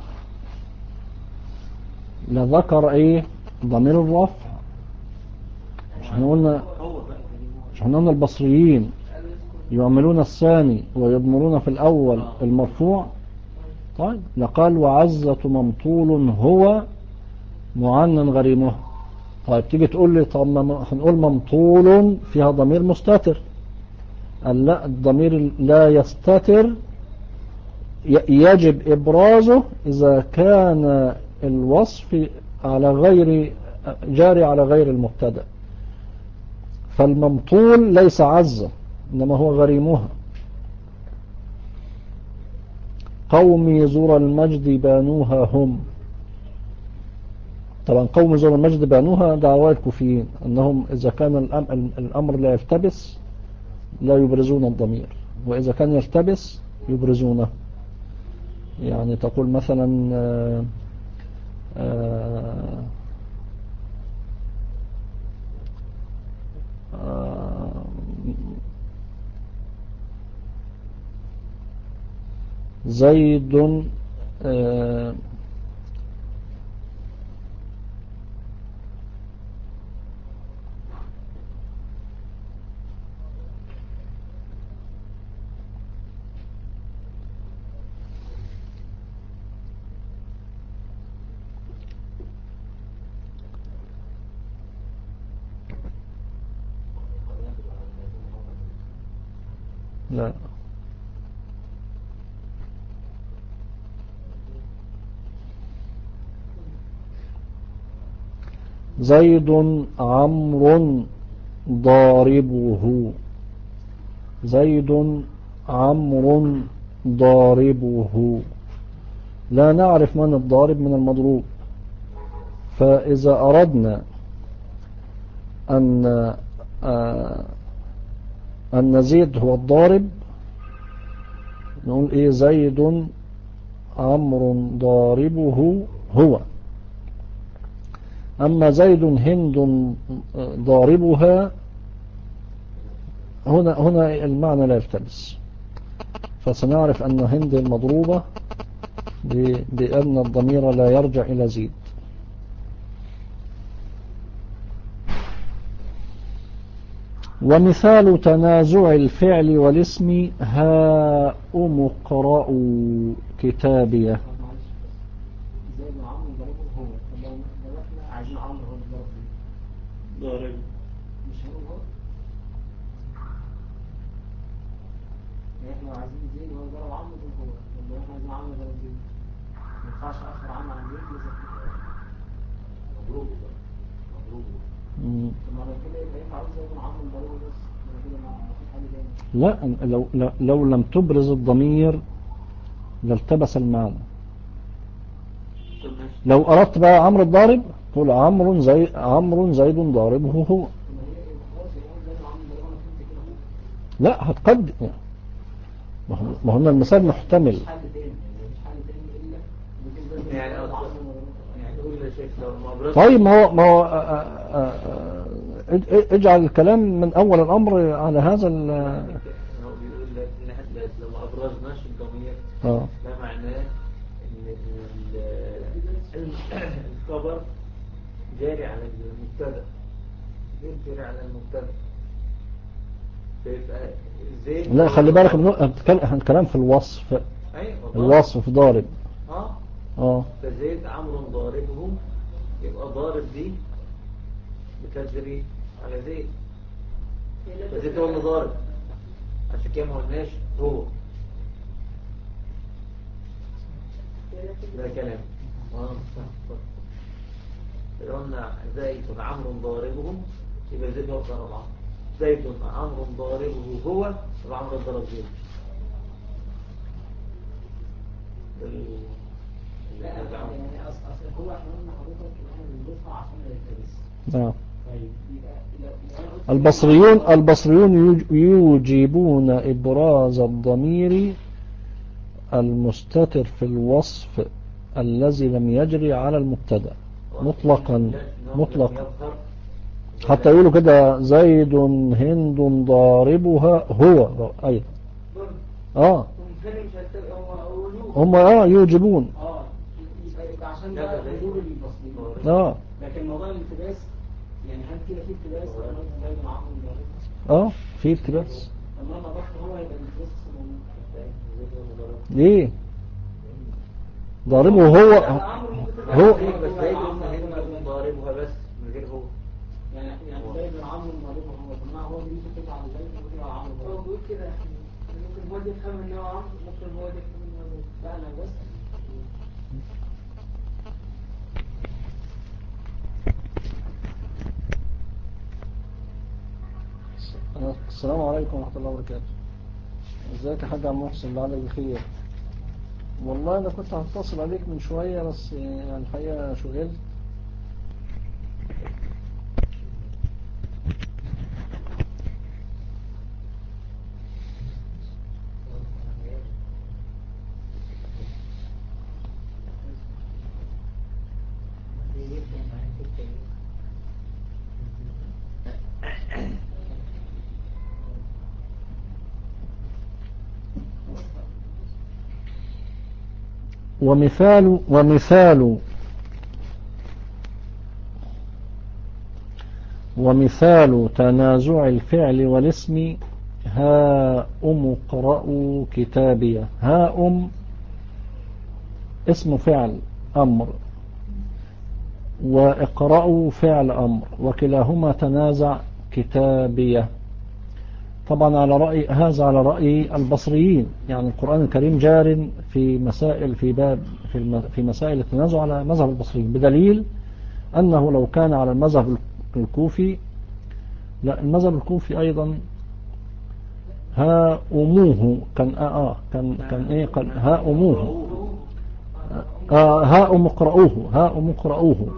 لذكر ايه؟ ضمير الرفع. مش احنا قلنا مش احنا قلنا البصريين يعملون الثاني ويضمرون في الأول المرفوع. طيب لقال وعزة ممطول هو معنن غريمها. طيب تيجي تقول لي طب ما هنقول ممطول فيها ضمير مستتر. قال لا، الضمير لا يستتر، يجب إبرازه إذا كان الوصف على غير جاري على غير المبتدأ. فالممطول ليس عزة إنما هو غريمها. قومي زور المجد بانوها هم. طبعا قوم زور المجد بانوها دعوى الكوفيين أنهم إذا كان الأمر لا يلتبس لا يبرزون الضمير، وإذا كان يلتبس يبرزونه. يعني تقول مثلا آآ آآ آآ زيد آآ لا زيد عمرو ضاربه، زيد عمرو ضاربه، لا نعرف من الضارب من المضروب. فإذا أردنا أن أن زيد هو الضارب نقول إيه؟ زيد عمرو ضاربه هو. أما زيد هند ضاربها هنا هنا المعنى لا يلتبس، فسنعرف أن هند المضروبة بأن الضمير لا يرجع إلى زيد. ومثال تنازع الفعل والاسم هاؤم اقرأوا كتابيه. زي ما عمرو ضربه هو، طب لو لو احنا عايزين عمرو هو اللي ضرب مين؟ ضارب. مش هو هو؟ يعني احنا لو عايزين زيد هو ضرب عمرو ضرب هو، طب لو احنا عايزين عمرو ضرب زيد ما ينفعش اخر عمرو عن زيد لازم مضروب مضروب. طب ما لو كده يبقى ينفع اقول زي ما عمرو ضربه بس كده ما فيش حل تاني. لا، لو لو لم تبرز الضمير لالتبس المعنى. لو أردت بقى عمرو الضارب تقول عمرو زي عمرو زيد ضاربه هو. لا هتقدم يعني. ما هو المثال محتمل. يعني يعني قول يا شيخ لو ما أبرزش. طيب ما هو ما هو اجعل الكلام من أول الأمر على هذا ال هو بيقول لك إن احنا لو ما أبرزناش الضمير اه ده معناه إن إن الخبر جاري على المبتدأ، جاري على المبتدأ. فيبقى زيد لا خلي بالك من الكلام في الوصف. أيوة الوصف ضارب. اه اه فزيد عمرو ضاربه، يبقى ضارب دي بتجري على زيد، فزيد هو اللي ضارب، عشان كده ما قلناش هو. ده كلام اه صح. لو قلنا زيد عمرو ضاربه يبقى زيد هو ضرب عمرو، زيد عمرو ضاربه هو يبقى عمرو ضرب زيد. لا يعني اصل هو احنا قلنا حضرتك احنا بنضيفها عشان ما يلتبس. نعم. طيب يبقى البصريون البصريون يوجبون إبراز الضمير المستتر في الوصف الذي لم يجري على المبتدا مطلقا مطلقا، حتى يقولوا كده زيد هند ضاربها هو أيضا. اه هم اه يوجبون اه يبقى عشان ده حضور البصريين. اه لكن موضوع الالتباس يعني هل كده في التباس زي ما عمرو ضاربه؟ اه في التباس. لما انا ضفت هو يبقى الالتباس ليه ضاربه هو هو بس زيد هند ضاربها بس من غير هو. يعني يعني زيد عمرو ضاربه هو، طب ما هو بيجي كده على زيد وكده على عمرو. هو بيقول كده ممكن هو يفهم ان هو عمرو، ممكن هو يفهم ان هو زيد. لا انا بس السلام عليكم ورحمة الله وبركاته. ازيك يا حاج عم محسن؟ لعلك بخير. والله انا كنت هتصل عليك من شوية بس يعني الحقيقة شغلت. ومثال ومثال ومثال تنازع الفعل والاسم هاؤم اقرأوا كتابية. هاؤم اسم فعل أمر، واقرأوا فعل أمر، وكلاهما تنازع كتابية. طبعا على رأي هذا على رأي البصريين، يعني القرآن الكريم جار في مسائل في باب في في مسائل التنازع على مذهب البصريين، بدليل أنه لو كان على المذهب الكوفي، لا المذهب الكوفي أيضا ها أموه كان آه كان كان إيه قال ها أموه آه ها أم اقرأوه ها أم اقرأوه.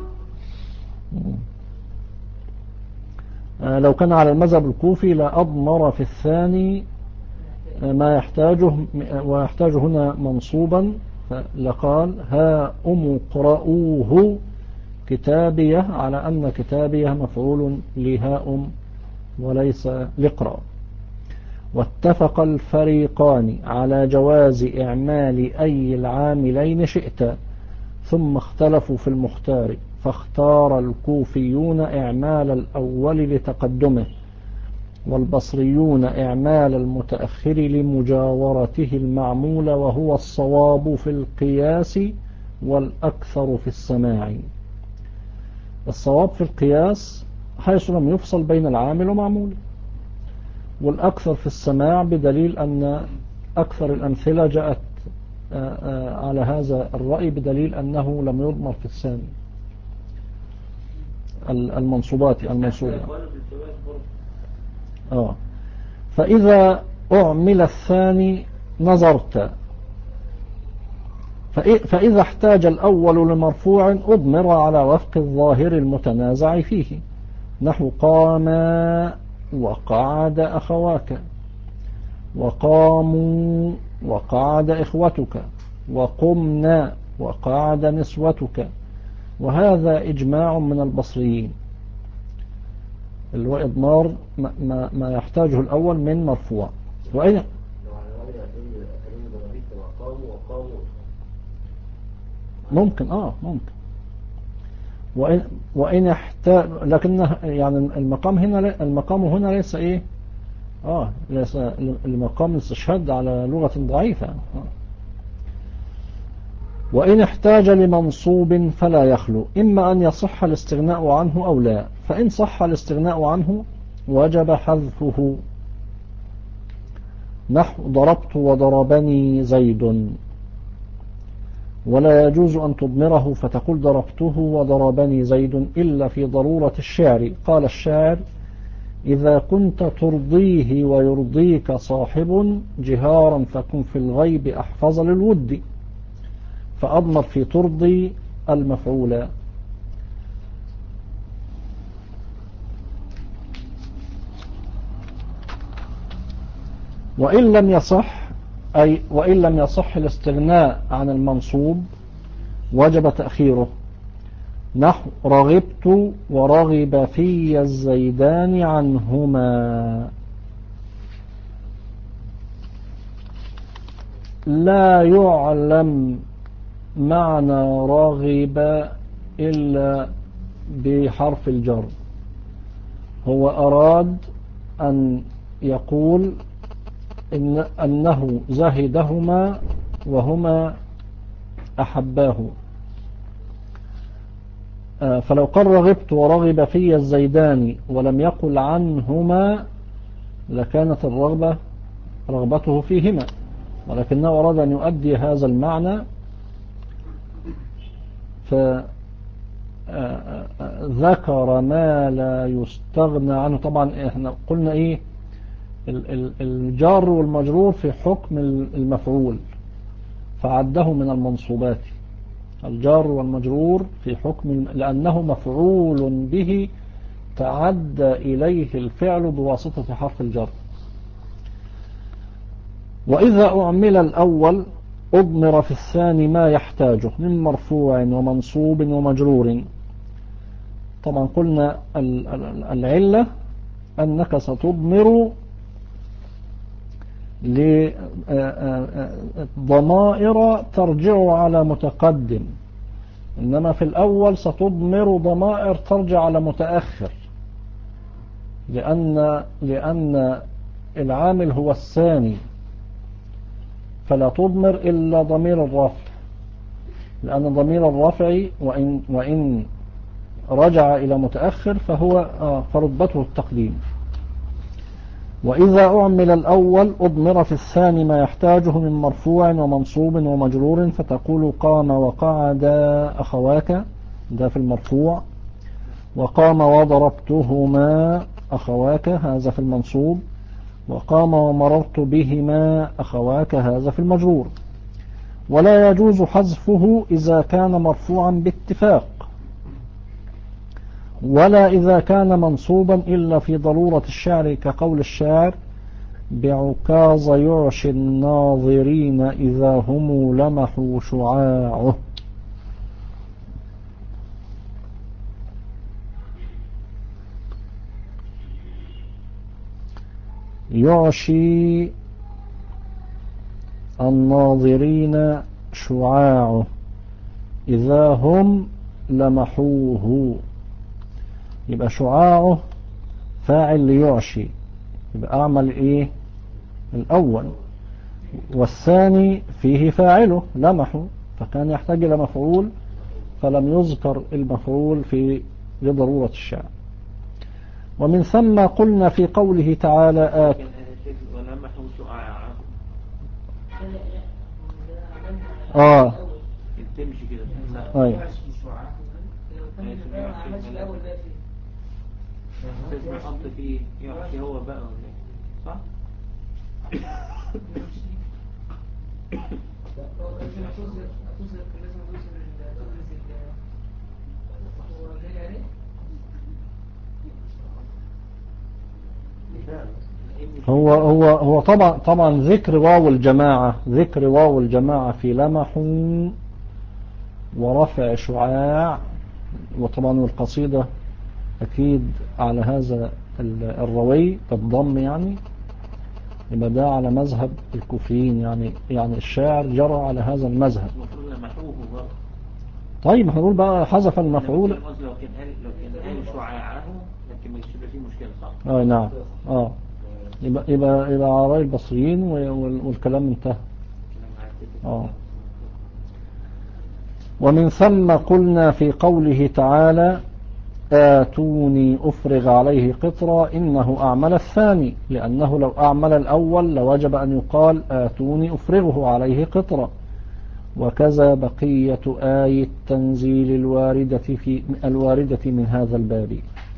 آه لو كان على المذهب الكوفي لا أضمر في الثاني ما يحتاجه، ويحتاج هنا منصوبا، لقال ها أم اقرأوه كتابية، على أن كتابية مفعول لها أم وليس لقرأ. واتفق الفريقان على جواز إعمال أي العاملين شئت، ثم اختلفوا في المختار، فاختار الكوفيون إعمال الأول لتقدمه، والبصريون إعمال المتأخر لمجاورته المعمول، وهو الصواب في القياس والأكثر في السماع. الصواب في القياس حيث لم يفصل بين العامل ومعمول، والأكثر في السماع بدليل أن أكثر الأمثلة جاءت على هذا الرأي، بدليل أنه لم يضمر في الثاني المنصوبات المنصوبة. آه فإذا أعمل الثاني نظرت، فإذا احتاج الأول لمرفوع أضمر على وفق الظاهر المتنازع فيه، نحو قام وقعد أخواك، وقاموا وقعد إخوتك، وقمنا وقعد نسوتك. وهذا إجماع من البصريين، اللي هو إضمار ما, ما, ما يحتاجه الأول من مرفوع. وإن ممكن آه ممكن وإن, وإن احتاج، لكن يعني المقام هنا المقام هنا ليس إيه آه ليس المقام الاستشهاد على لغة ضعيفة. آه. وإن احتاج لمنصوب فلا يخلو، إما أن يصح الاستغناء عنه أو لا، فإن صح الاستغناء عنه وجب حذفه، نحو ضربت وضربني زيد، ولا يجوز أن تضمره فتقول ضربته وضربني زيد إلا في ضرورة الشعر. قال الشاعر: إذا كنت ترضيه ويرضيك صاحب جهارا فكن في الغيب أحفظ للود، فأضمر في ترضي المفعول. وإن لم يصح أي وإن لم يصح الاستغناء عن المنصوب وجب تأخيره، نحو رغبت ورغب في الزيدان عنهما. لا يعلم معنى راغب إلا بحرف الجر. هو أراد أن يقول إن أنه زهدهما وهما أحباه، فلو قال رغبت ورغب في الزيدان ولم يقل عنهما لكانت الرغبة رغبته فيهما، ولكنه أراد أن يؤدي هذا المعنى فذكر ما لا يستغنى عنه. طبعا احنا قلنا ايه الجار والمجرور في حكم المفعول فعده من المنصوبات، الجار والمجرور في حكم لأنه مفعول به تعدى إليه الفعل بواسطة حرف الجر. وإذا أعمل الأول أضمر في الثاني ما يحتاجه من مرفوع ومنصوب ومجرور. طبعا قلنا العلة أنك ستضمر لضمائر ترجع على متقدم، إنما في الأول ستضمر ضمائر ترجع على متأخر، لأن لأن العامل هو الثاني، فلا تضمر إلا ضمير الرفع، لأن ضمير الرفع وإن, وإن رجع إلى متأخر فهو فرتبته التقديم. وإذا أعمل الأول أضمر في الثاني ما يحتاجه من مرفوع ومنصوب ومجرور، فتقول قام وقعد أخواك، ده في المرفوع، وقام وضربتهما أخواك، هذا في المنصوب، وقام ومررت بهما أخواك، هذا في المجرور. ولا يجوز حذفه إذا كان مرفوعا باتفاق، ولا إذا كان منصوبا إلا في ضرورة الشعر، كقول الشاعر: بعكاظ يعشي الناظرين إذا هم لمحوا شعاعه. يعشي الناظرين شعاعه إذا هم لمحوه، يبقى شعاعه فاعل ليعشي، يبقى أعمل إيه الأول، والثاني فيه فاعله لمحه، فكان يحتاج إلى مفعول فلم يذكر المفعول في لضرورة الشعر. ومن ثم قلنا في قوله تعالى آت ولمحوا شعاعه، آه تمشي كده. أي تسمع خط فيه يحكي هو بقى ولا ايه؟ صح؟ هو هو هو طبعا طبعا ذكر واو الجماعة، ذكر واو الجماعة في لمح ورفع شعاع، وطبعا القصيدة أكيد على هذا الروي بالضم، يعني يبقى ده على مذهب الكوفيين، يعني يعني الشاعر جرى على هذا المذهب. طيب هنقول بقى حذف المفعول. لو كان قال لو كان قال شعاعه لكن مش يبقى فيه مشكلة، صح؟ اه نعم اه يبقى يبقى يبقى على رأي البصريين والكلام انتهى. اه ومن ثم قلنا في قوله تعالى آتوني أفرغ عليه قطرا، إنه أعمل الثاني، لأنه لو أعمل الأول لوجب أن يقال آتوني أفرغه عليه قطرا. وكذا بقية آية التنزيل الواردة في الواردة من هذا الباب.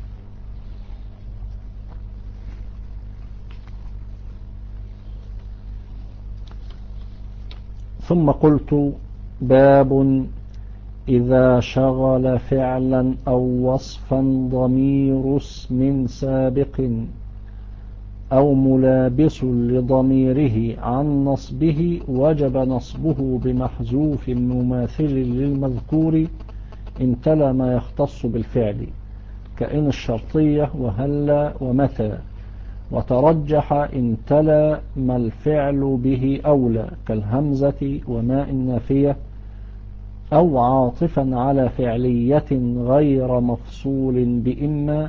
ثم قلت باب إذا شغل فعلا أو وصفا ضمير اسم سابق أو ملابس لضميره عن نصبه وجب نصبه بمحذوف مماثل للمذكور إن تلا ما يختص بالفعل، كإن الشرطية وهلا ومتى، وترجح إن تلا ما الفعل به أولى كالهمزة وما النافية، أو عاطفا على فعلية غير مفصول بإما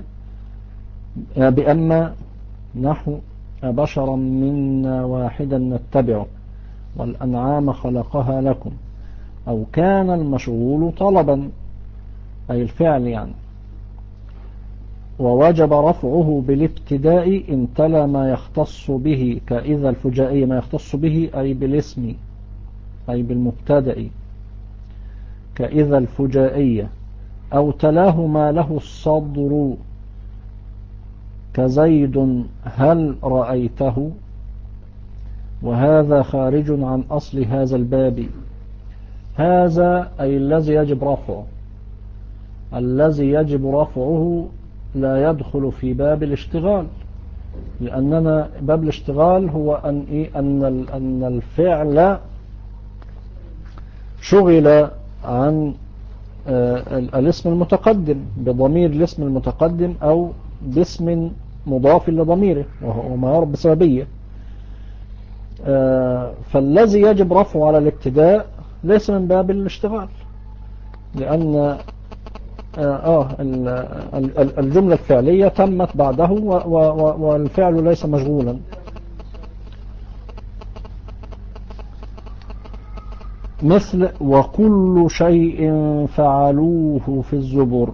بأما نحو بشرا منا واحدا نتبعه والأنعام خلقها لكم، أو كان المشغول طلبا أي الفعل يعني، ووجب رفعه بالابتداء إن تلا ما يختص به كإذا الفجائية، ما يختص به أي بالاسم أي بالمبتدأ كإذا الفجائية، أو تلاه ما له الصدر كزيد هل رأيته، وهذا خارج عن أصل هذا الباب. هذا أي الذي يجب رفعه، الذي يجب رفعه لا يدخل في باب الاشتغال، لأننا باب الاشتغال هو أن, إيه أن, أن الفعل شغل عن الاسم المتقدم بضمير الاسم المتقدم أو باسم مضاف لضميره وما يعرف بسببية. آه فالذي يجب رفعه على الابتداء ليس من باب الاشتغال، لأن آه الجملة الفعلية تمت بعده والفعل ليس مشغولا. مثل وكل شيء فعلوه في الزبر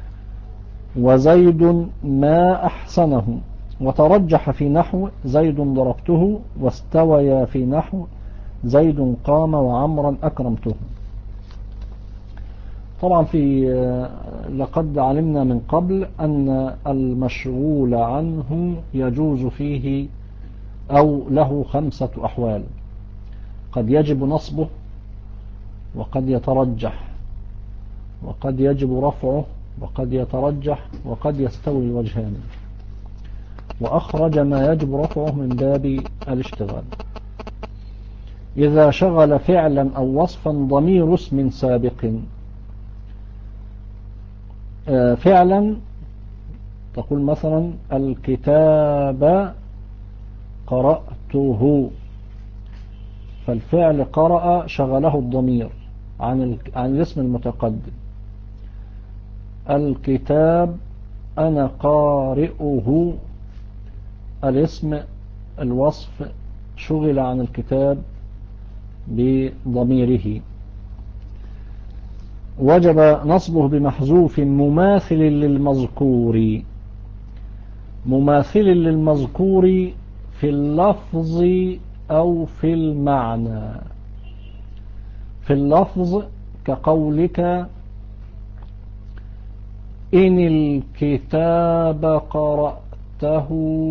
وزيد ما أحسنه، وترجح في نحو زيد ضربته، واستويا في نحو زيد قام وعمرا أكرمته. طبعا في لقد علمنا من قبل أن المشغول عنه يجوز فيه أو له خمسة أحوال: قد يجب نصبه، وقد يترجح، وقد يجب رفعه، وقد يترجح، وقد يستوي الوجهان. وأخرج ما يجب رفعه من باب الاشتغال: إذا شغل فعلا أو وصفا ضمير اسم سابق. فعلا تقول مثلا الكتاب قرأته، فالفعل قرأ شغله الضمير عن عن الاسم المتقدم. الكتاب أنا قارئه، الاسم الوصف شغل عن الكتاب بضميره. وجب نصبه بمحذوف مماثل للمذكور. مماثل للمذكور في اللفظ أو في المعنى. في اللفظ كقولك إن الكتاب قرأته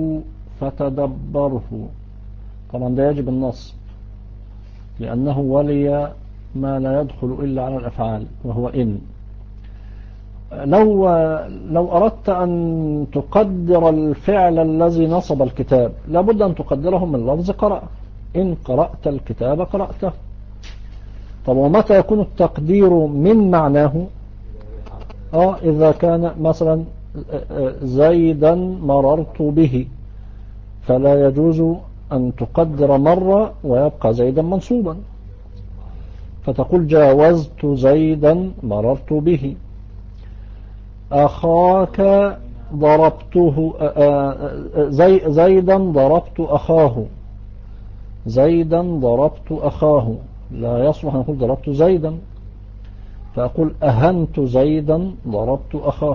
فتدبره، طبعا ده يجب النصب لأنه ولي ما لا يدخل إلا على الأفعال وهو إن. لو لو أردت أن تقدر الفعل الذي نصب الكتاب لابد أن تقدره من لفظ قرأ. إن قرأت الكتاب قرأته. طب ومتى يكون التقدير من معناه؟ آه إذا كان مثلا زيدا مررت به، فلا يجوز أن تقدر مرة ويبقى زيدا منصوبا، فتقول جاوزت زيدا مررت به. أخاك ضربته، زي زيدا ضربت أخاه. زيدا ضربت أخاه، لا يصلح أن أقول ضربت زيدا، فأقول أهنت زيدا ضربت أخاه.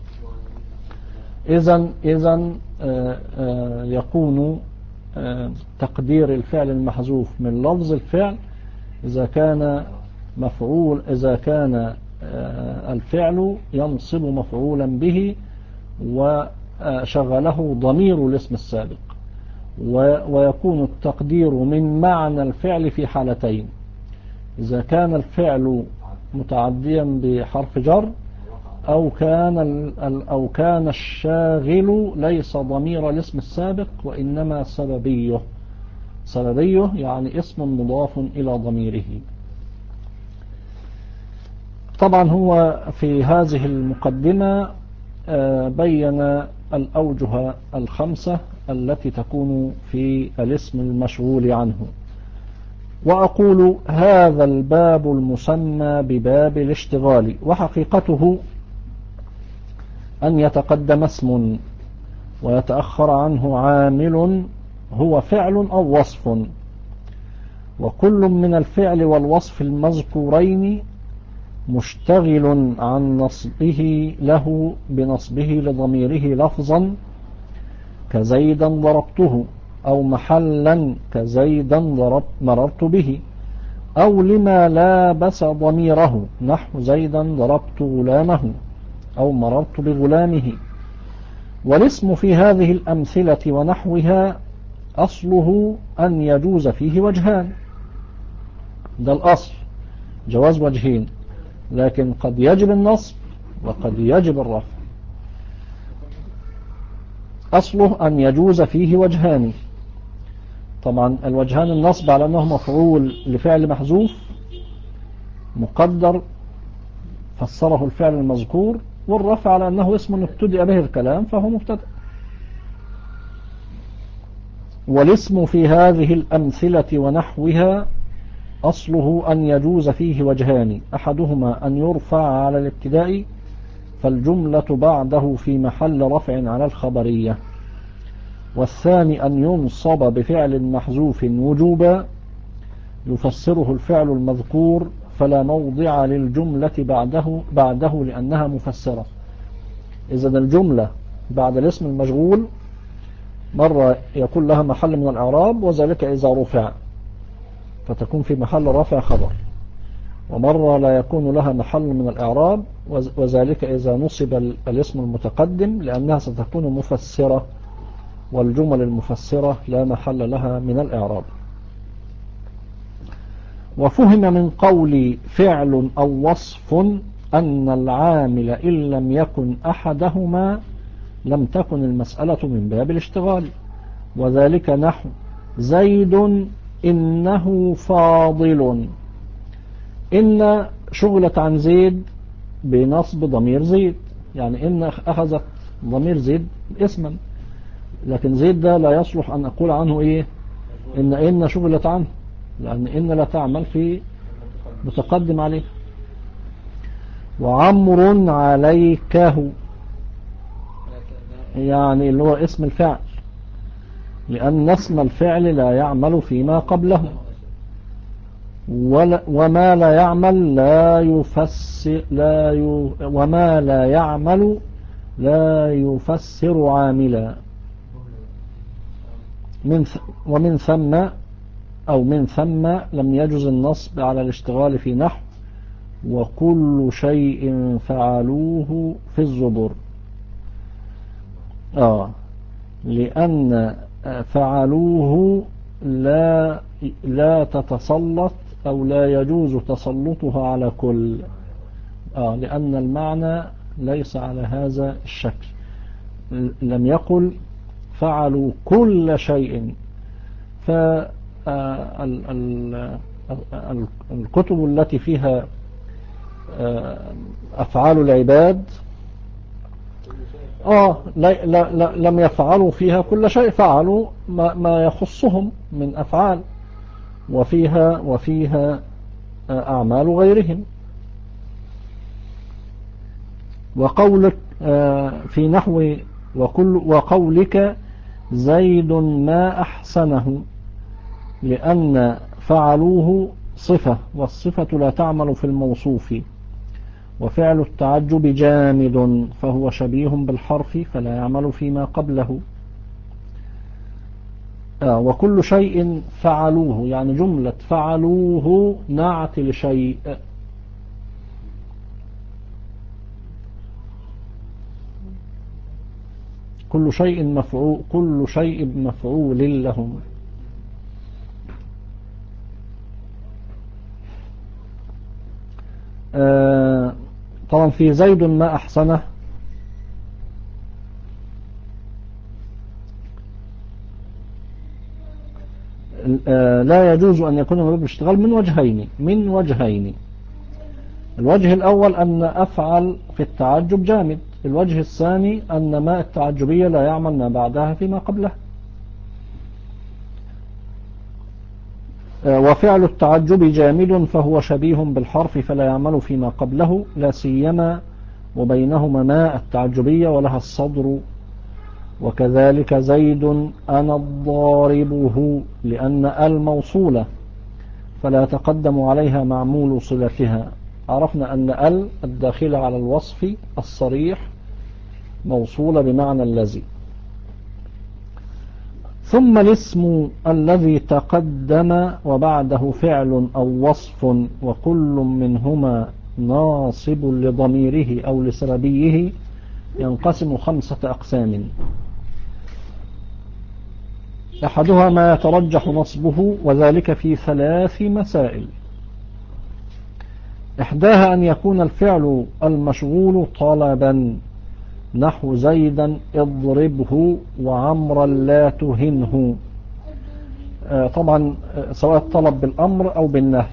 إذن إذن يكون تقدير الفعل المحذوف من لفظ الفعل إذا كان مفعول إذا كان الفعل ينصب مفعولا به وشغله ضمير الاسم السابق. ويكون التقدير من معنى الفعل في حالتين: إذا كان الفعل متعديا بحرف جر، أو كان أو كان الشاغل ليس ضمير الاسم السابق وإنما سببيه. سببيه يعني اسم مضاف إلى ضميره. طبعا هو في هذه المقدمة بين الأوجه الخمسة التي تكون في الاسم المشغول عنه. وأقول هذا الباب المسمى بباب الاشتغال، وحقيقته أن يتقدم اسم ويتأخر عنه عامل هو فعل أو وصف، وكل من الفعل والوصف المذكورين مشتغل عن نصبه له بنصبه لضميره لفظا كزيدا ضربته، أو محلا كزيدا ضرب مررت به، أو لما لابس ضميره نحو زيدا ضربت غلامه أو مررت بغلامه. والاسم في هذه الأمثلة ونحوها أصله أن يجوز فيه وجهان، ده الأصل جواز وجهين، لكن قد يجب النصب وقد يجب الرفع. أصله أن يجوز فيه وجهان. طبعا الوجهان النصب على أنه مفعول لفعل محذوف مقدر فسره الفعل المذكور، والرفع على أنه اسم ابتدأ به الكلام فهو مبتدأ. والاسم في هذه الأمثلة ونحوها أصله أن يجوز فيه وجهان، أحدهما أن يرفع على الابتداء فالجملة بعده في محل رفع على الخبرية، والثاني أن ينصب بفعل محذوف وجوبا يفسره الفعل المذكور فلا موضع للجملة بعده بعده لأنها مفسرة. إذن الجملة بعد الاسم المشغول مرة يكون لها محل من الإعراب وذلك إذا رفع فتكون في محل رفع خبر، ومرة لا يكون لها محل من الإعراب وذلك إذا نصب الاسم المتقدم لأنها ستكون مفسرة، والجمل المفسرة لا محل لها من الإعراب. وفهم من قول فعل أو وصف أن العامل إن لم يكن أحدهما لم تكن المسألة من باب الاشتغال، وذلك نحو زيد إنه فاضل. إن شغلت عن زيد بنصب ضمير زيد، يعني إن أخذت ضمير زيد اسما، لكن زيد ده لا يصلح أن أقول عنه إيه إن إن شغلت عنه، لأن إن لا تعمل في متقدم عليه. وعمر عليكه يعني اللي هو اسم الفعل، لأن اسم الفعل لا يعمل فيما قبله، وما لا يعمل لا يفسر لا ي... وما لا يعمل لا يفسر عاملا. من ث... ومن ثم أو من ثم لم يجز النصب على الاشتغال في نحو وكل شيء فعلوه في الزبر. آه لأن فعلوه لا لا تتسلط أو لا يجوز تسلطها على كل، آه لأن المعنى ليس على هذا الشكل. لم يقل فعلوا كل شيء. فالكتب التي فيها أفعال العباد آه لا لا لا لم يفعلوا فيها كل شيء، فعلوا ما, ما يخصهم من أفعال، وفيها وفيها أعمال غيرهم. وقولك في نحو وكل وقولك زيد ما أحسنه، لأن فعلوه صفة، والصفة لا تعمل في الموصوف، وفعل التعجب جامد فهو شبيه بالحرف فلا يعمل فيما قبله. آه وكل شيء فعلوه يعني جملة فعلوه نعت لشيء، كل شيء مفعول كل شيء مفعول لهم. آه طبعا في زيد ما أحسنه آه لا يجوز أن يكون من باب الاشتغال من وجهين من وجهين الوجه الأول أن أفعل في التعجب جامد، الوجه الثاني أن ما التعجبية لا يعمل ما بعدها فيما قبله. وفعل التعجب جامد فهو شبيه بالحرف فلا يعمل فيما قبله، لا سيما وبينهما ما التعجبية ولها الصدر. وكذلك زيد أنا الضاربه، لأن الموصولة فلا يتقدم عليها معمول صلتها. عرفنا أن ال الداخلة على الوصف الصريح موصولة بمعنى الذي. ثم الاسم الذي تقدم وبعده فعل أو وصف وكل منهما ناصب لضميره أو لسببيه ينقسم خمسة أقسام. أحدها ما يترجح نصبه، وذلك في ثلاث مسائل. إحداها أن يكون الفعل المشغول طلبا، نحو زيدا اضربه وعمرا لا تهنه. طبعا سواء الطلب بالأمر أو بالنهي.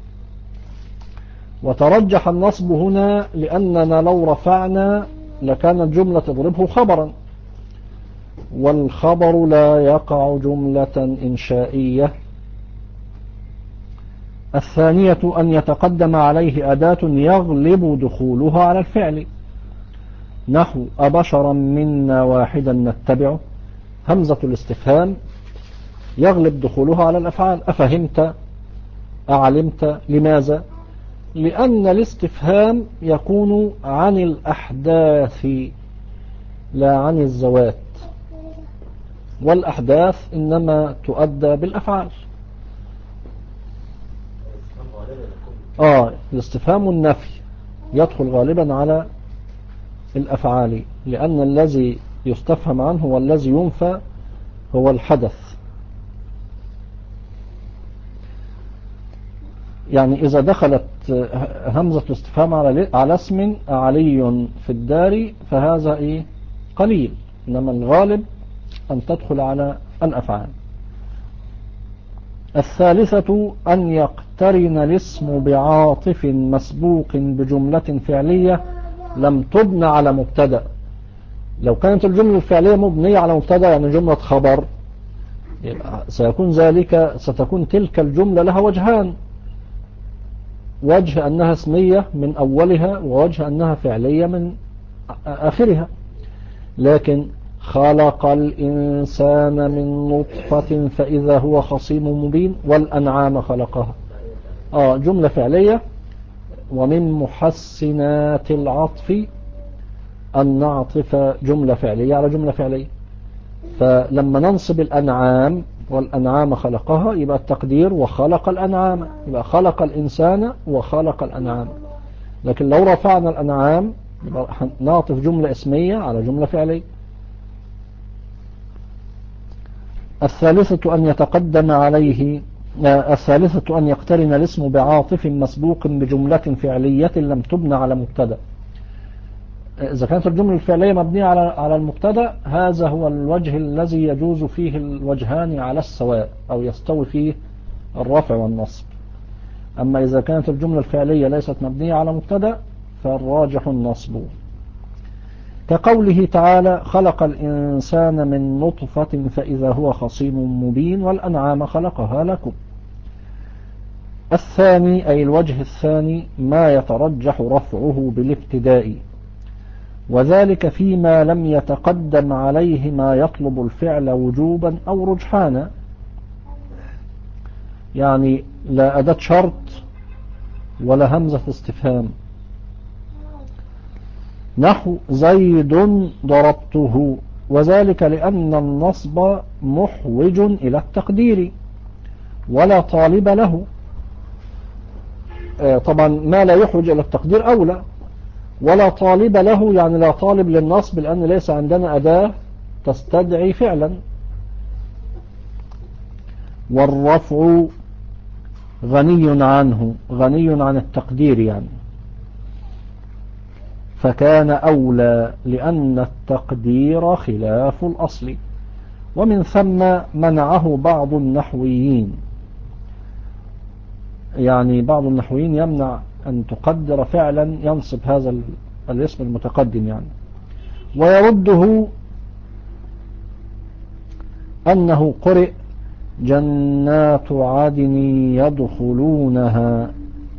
وترجح النصب هنا لأننا لو رفعنا لكانت جملة اضربه خبرا، والخبر لا يقع جملة إنشائية. الثانية أن يتقدم عليه أداة يغلب دخولها على الفعل، نحو أبشرا منا واحدا نتبعه. همزة الاستفهام يغلب دخولها على الأفعال. أفهمت، أعلمت. لماذا؟ لأن الاستفهام يكون عن الأحداث لا عن الذوات، والأحداث إنما تؤدى بالأفعال. آه الاستفهام النفي يدخل غالبا على الأفعال، لأن الذي يستفهم عنه والذي ينفى هو الحدث. يعني إذا دخلت همزة الاستفهام على على اسم علي في الدار فهذا إيه قليل، إنما الغالب أن تدخل على الأفعال. الثالثة أن يقترن الاسم بعاطف مسبوق بجملة فعلية لم تبنى على مبتدأ. لو كانت الجملة الفعلية مبنية على مبتدأ يعني جملة خبر، سيكون ذلك ستكون تلك الجملة لها وجهان: وجه أنها اسمية من أولها، ووجه أنها فعلية من آخرها. لكن خلق الإنسان من نطفة فإذا هو خصيم مبين والأنعام خلقها، آه جملة فعلية. ومن محسنات العطف أن نعطف جملة فعلية على جملة فعلية. فلما ننصب الأنعام والأنعام خلقها يبقى التقدير وخلق الأنعام، يبقى خلق الإنسان وخلق الأنعام. لكن لو رفعنا الأنعام يبقى نعطف جملة اسمية على جملة فعلية. الثالثة أن يتقدم عليه الثالثة أن يقترن الاسم بعاطف مسبوق بجملة فعلية لم تبنى على مبتدأ. إذا كانت الجملة الفعلية مبنية على على المبتدأ هذا هو الوجه الذي يجوز فيه الوجهان على السواء أو يستوي فيه الرفع والنصب. أما إذا كانت الجملة الفعلية ليست مبنية على مبتدأ فالراجح النصب، كقوله تعالى: خلق الإنسان من نطفة فإذا هو خصيم مبين والأنعام خلقها لكم. الثاني أي الوجه الثاني ما يترجح رفعه بالابتداء، وذلك فيما لم يتقدم عليه ما يطلب الفعل وجوبا أو رجحانا. يعني لا أداة شرط ولا همزة استفهام، نحو زيد ضربته، وذلك لأن النصب محوج إلى التقدير ولا طالب له. طبعا ما لا يحوج إلى التقدير أولى، ولا طالب له يعني لا طالب للنصب لأن ليس عندنا أداة تستدعي فعلا. والرفع غني عنه، غني عن التقدير يعني، فكان أولى لأن التقدير خلاف الأصل. ومن ثم منعه بعض النحويين، يعني بعض النحويين يمنع أن تقدر فعلا ينصب هذا الاسم المتقدم يعني. ويرده أنه قرئ جنات عدن يدخلونها.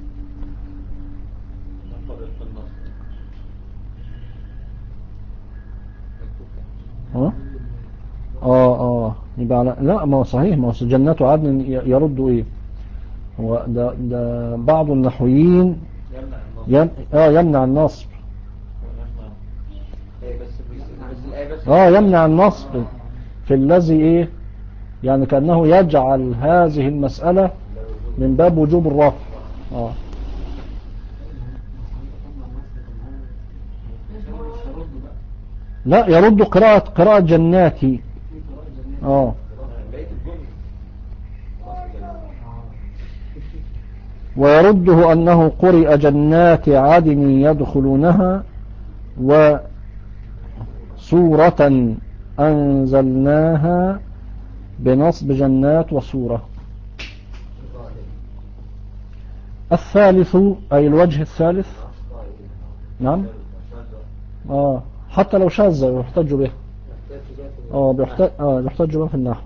اه اه اه يبقى لا، ما هو صحيح، ما هو جنات عدن يرد ايه؟ هو ده ده بعض النحويين يم اه يمنع النصب. اه يمنع النصب في الذي ايه، يعني كأنه يجعل هذه المسألة من باب وجوب الرفع. اه لا، يرد قراءة قراءة جناتي. اه ويرده أنه قرئ جنات عدن يدخلونها، وسورة أنزلناها بنصب جنات وسورة. الثالث أي الوجه الثالث، نعم، آه حتى لو شاذ يحتج به. اه بيحتاج اه بيحتاج بقى في النحو.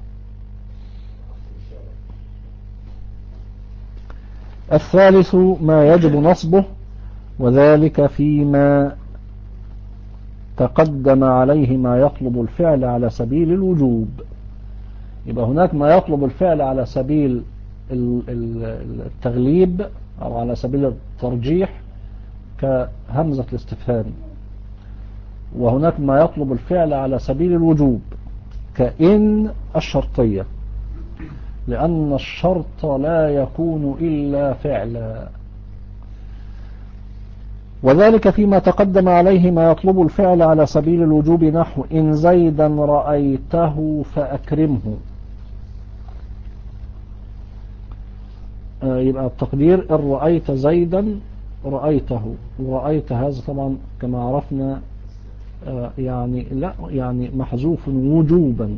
الثالث ما يجب نصبه، وذلك فيما تقدم عليه ما يطلب الفعل على سبيل الوجوب. يبقى هناك ما يطلب الفعل على سبيل التغليب أو على سبيل الترجيح كهمزة الاستفهام، وهناك ما يطلب الفعل على سبيل الوجوب كإن الشرطية، لأن الشرط لا يكون إلا فعلا. وذلك فيما تقدم عليه ما يطلب الفعل على سبيل الوجوب، نحو إن زيدا رأيته فأكرمه. آه يبقى التقدير إن رأيت زيدا رأيته، ورأيت هذا طبعا كما عرفنا آه يعني لا يعني محذوف وجوبا.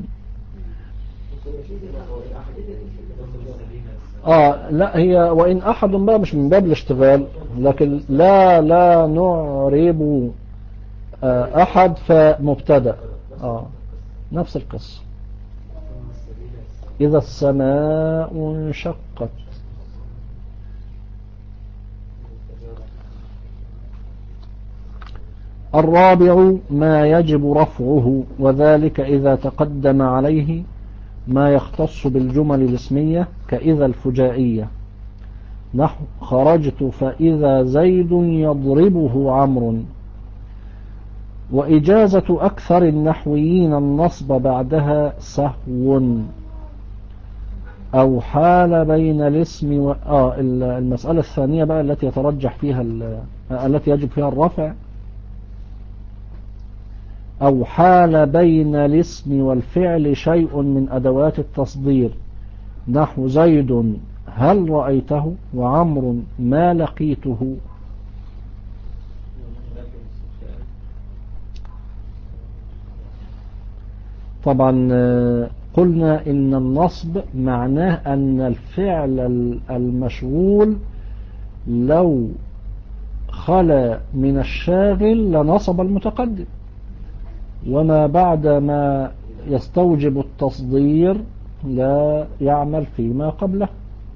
اه لا هي وإن أحد بقى مش من باب الاشتغال، لكن لا لا نعرب آه أحد فمبتدأ. اه نفس القصة. إذا السماء انشقت. الرابع ما يجب رفعه، وذلك إذا تقدم عليه ما يختص بالجمل الاسمية كإذا الفجائية، نحو خرجت فإذا زيد يضربه عمرو. وإجازة أكثر النحويين النصب بعدها سهو أو حال بين الاسم و... آه المسألة الثانية بقى التي يترجح فيها ال... التي يجب فيها الرفع، أو حال بين الاسم والفعل شيء من أدوات التصدير، نحو زيد هل رأيته وعمر ما لقيته. طبعا قلنا إن النصب معناه أن الفعل المشغول لو خلا من الشاغل لنصب المتقدم، وما بعد ما يستوجب التصدير لا يعمل فيما قبله،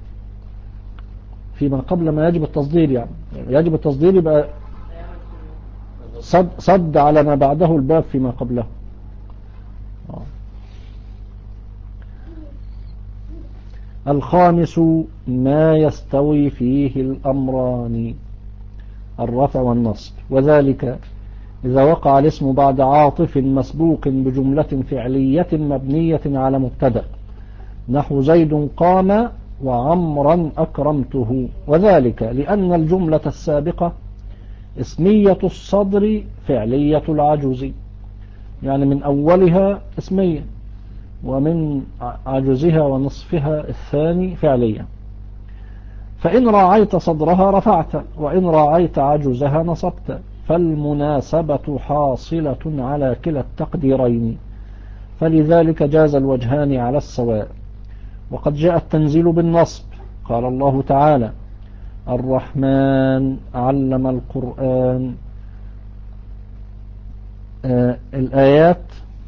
فيما قبل ما يجب التصدير. يعني يجب التصدير يبقى صد, صد على ما بعده الباب فيما قبله. الخامس ما يستوي فيه الأمران، الرفع والنصب، وذلك إذا وقع الاسم بعد عاطف مسبوق بجملة فعلية مبنية على مبتدأ، نحو زيد قام وعمرا أكرمته، وذلك لأن الجملة السابقة اسمية الصدر فعلية العجز، يعني من أولها اسمية ومن عجزها ونصفها الثاني فعلية، فإن راعيت صدرها رفعت وإن راعيت عجزها نصبت، فالمناسبة حاصلة على كلا التقديرين، فلذلك جاز الوجهان على السواء. وقد جاء التنزيل بالنصب، قال الله تعالى الرحمن علم القرآن. آه الآيات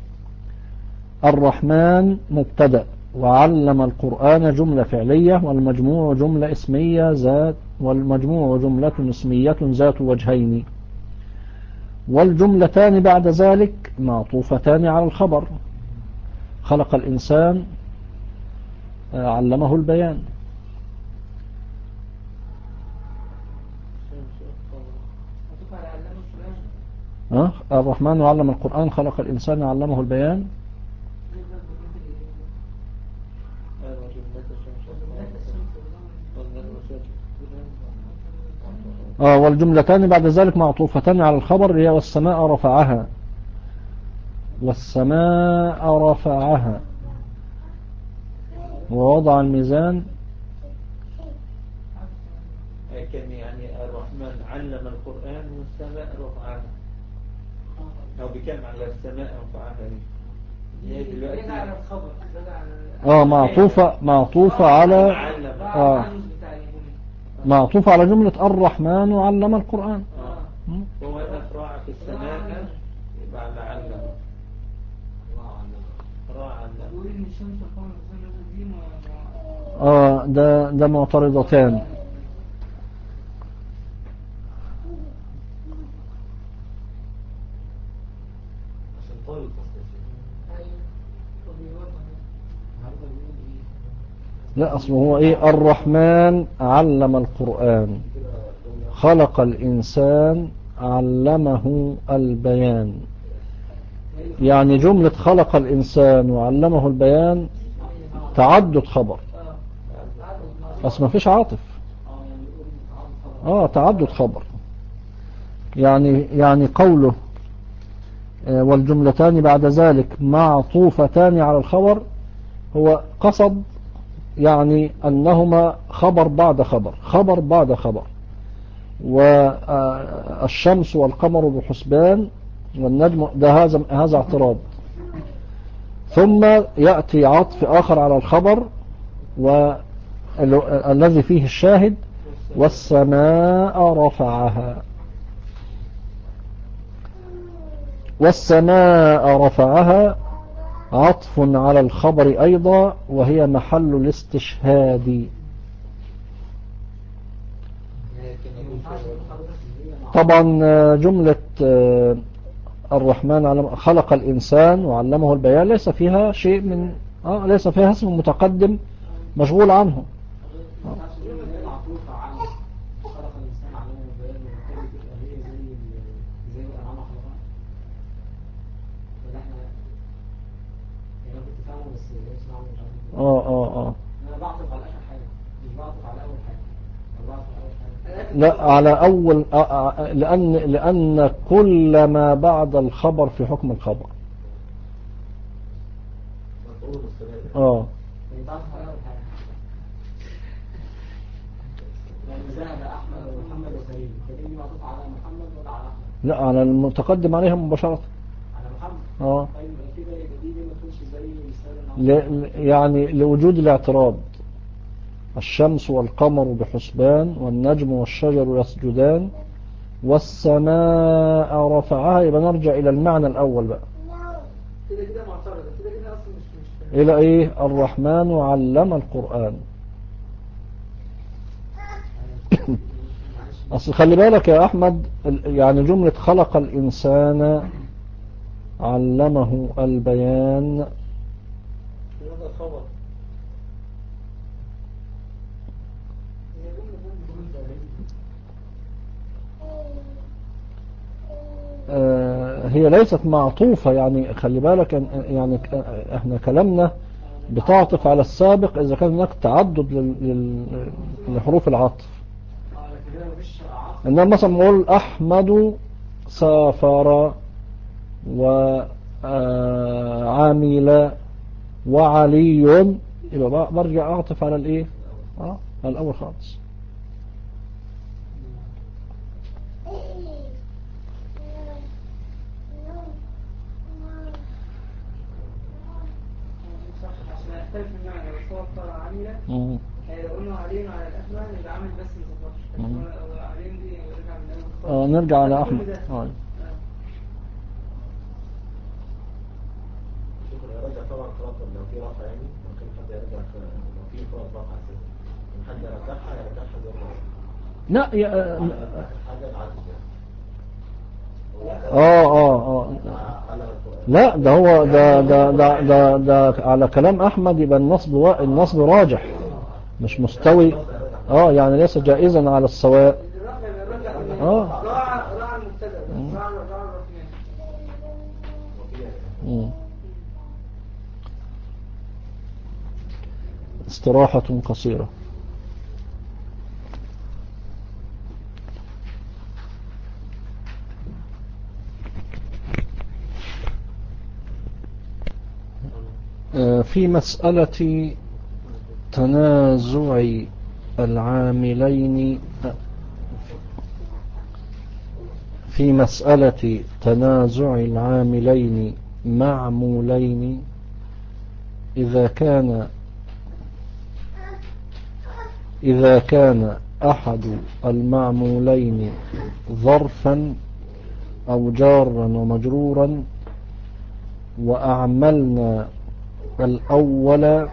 الرحمن مبتدأ وعلم القرآن جملة فعلية، والمجموع جملة اسمية ذات والمجموع جملة اسمية ذات وجهين، والجملتان بعد ذلك معطوفتان على الخبر، خلق الإنسان علمه البيان. أه؟ الرحمن علم القرآن خلق الإنسان علمه البيان. آه والجملتان بعد ذلك معطوفتان على الخبر، هي والسماء رفعها، والسماء رفعها ووضع الميزان. كان يعني الرحمن علم القرآن والسماء رفعها، أو بكم على السماء رفعها هي دلوقتي على الخبر اه معطوفة معطوفة على اه معطوفة على جملة الرحمن علم القرآن. اه هو أفرع في السماء يبقى على علم. الشمس والقمر والزمن دي ما- اه ده ده معترضتان. عشان طال التصنيف. أيوة. وبيوضح. النهارده بيقول ايه؟ لا اصله هو ايه، الرحمن علم القرآن، كده جملة خلق الإنسان علمه البيان. يعني جملة خلق الإنسان وعلمه البيان تعدد خبر، بس ما فيش عاطف. اه تعدد خبر، يعني يعني قوله آه، والجملتان بعد ذلك معطوفتان على الخبر، هو قصد يعني أنهما خبر بعد خبر، خبر بعد خبر. والشمس والقمر بحسبان والنجم، ده هذا هذا اعتراض. ثم يأتي عطف آخر على الخبر والذي فيه الشاهد، والسماء رفعها. والسماء رفعها عطف على الخبر أيضا، وهي محل الاستشهاد. طبعا جملة الرحمن علم خلق الإنسان وعلمه البيان ليس فيها شيء من آه ليس فيها اسم متقدم مشغول عنه. معطوفة على خلق الإنسان علمه البيان، وبالتالي تبقى هي زي زي الأنعام خلقها. ولا احنا يعني أنا كنت فاهمه بس مش معنى مش عارف. اه اه اه أنا بعطف على آخر حاجة، مش بعطف على أول حاجة. أنا بعطف على أول حاجة. لا على أول آه آه لأن لأن كل ما بعد الخبر في حكم الخبر. مفعول مستمر. اه يعني بعطف على أول حاجة. يعني ذهب أحمد ومحمد وكريم، كريم دي معطوفة على محمد ولا على أحمد؟ لا على المتقدم عليهم مباشرة. على محمد. اه طيب كده يبقى دي دي ما تكونش زي مثال النهارده. ل- يعني لوجود الاعتراض، الشمس والقمر بحسبان والنجم والشجر يسجدان والسماء رفعها، يبقى نرجع إلى المعنى الأول بقى، كده كده معترضة، كده كده أصلا مش مش إلى إيه، الرحمن علم القرآن. أصل خلي بالك يا أحمد، ال- يعني جملة خلق الإنسان علمه البيان، هذا خبر. هي جملة جملة آه، هي ليست معطوفة. يعني خلي بالك إن- يعني ك- احنا كلامنا بتعطف على السابق إذا كان هناك تعدد لل- لل- لحروف العطف. اه لكن هنا مفيش عطف. إنما مثلا نقول أحمد سافر وعامل وعلي، يبقى بقى برجع أعطف على الإيه، اه على الأول خالص. صح، عشان يختلف المعنى. بس هو اختار عاملة، مم. لو قلنا علينا على الأكمل يبقى عامل بس ما ظبطش. مم. لكن هو علينا دي نرجع من الأول آه خالص. نرجع على كل أحمد. ده. آه. آه. شوف يرجع طبعا خلاص لو في رفع، يعني ممكن حد يرجع لو في خلاص رفع اساسا، من حد يرجعها يرجعها زي ما لا يا على اخر حاجه العدد يعني. اه اه اه على القرآن. لا ده هو ده ده ده ده, ده على كلام أحمد يبقى النصب وا- النصب راجح مش مستوي. اه يعني ليس جائزا على السواء. الرفع يبقى الرفع من آه. راعى راعى المبتدأ بس. مم. راعى راعى الرحمن. مم. استراحة قصيرة. آه، في مسألة تنازع العاملين في مسألة تنازع العاملين معمولين، إذا كان إذا كان أحد المعمولين ظرفا أو جارا ومجرورا، وأعملنا الأول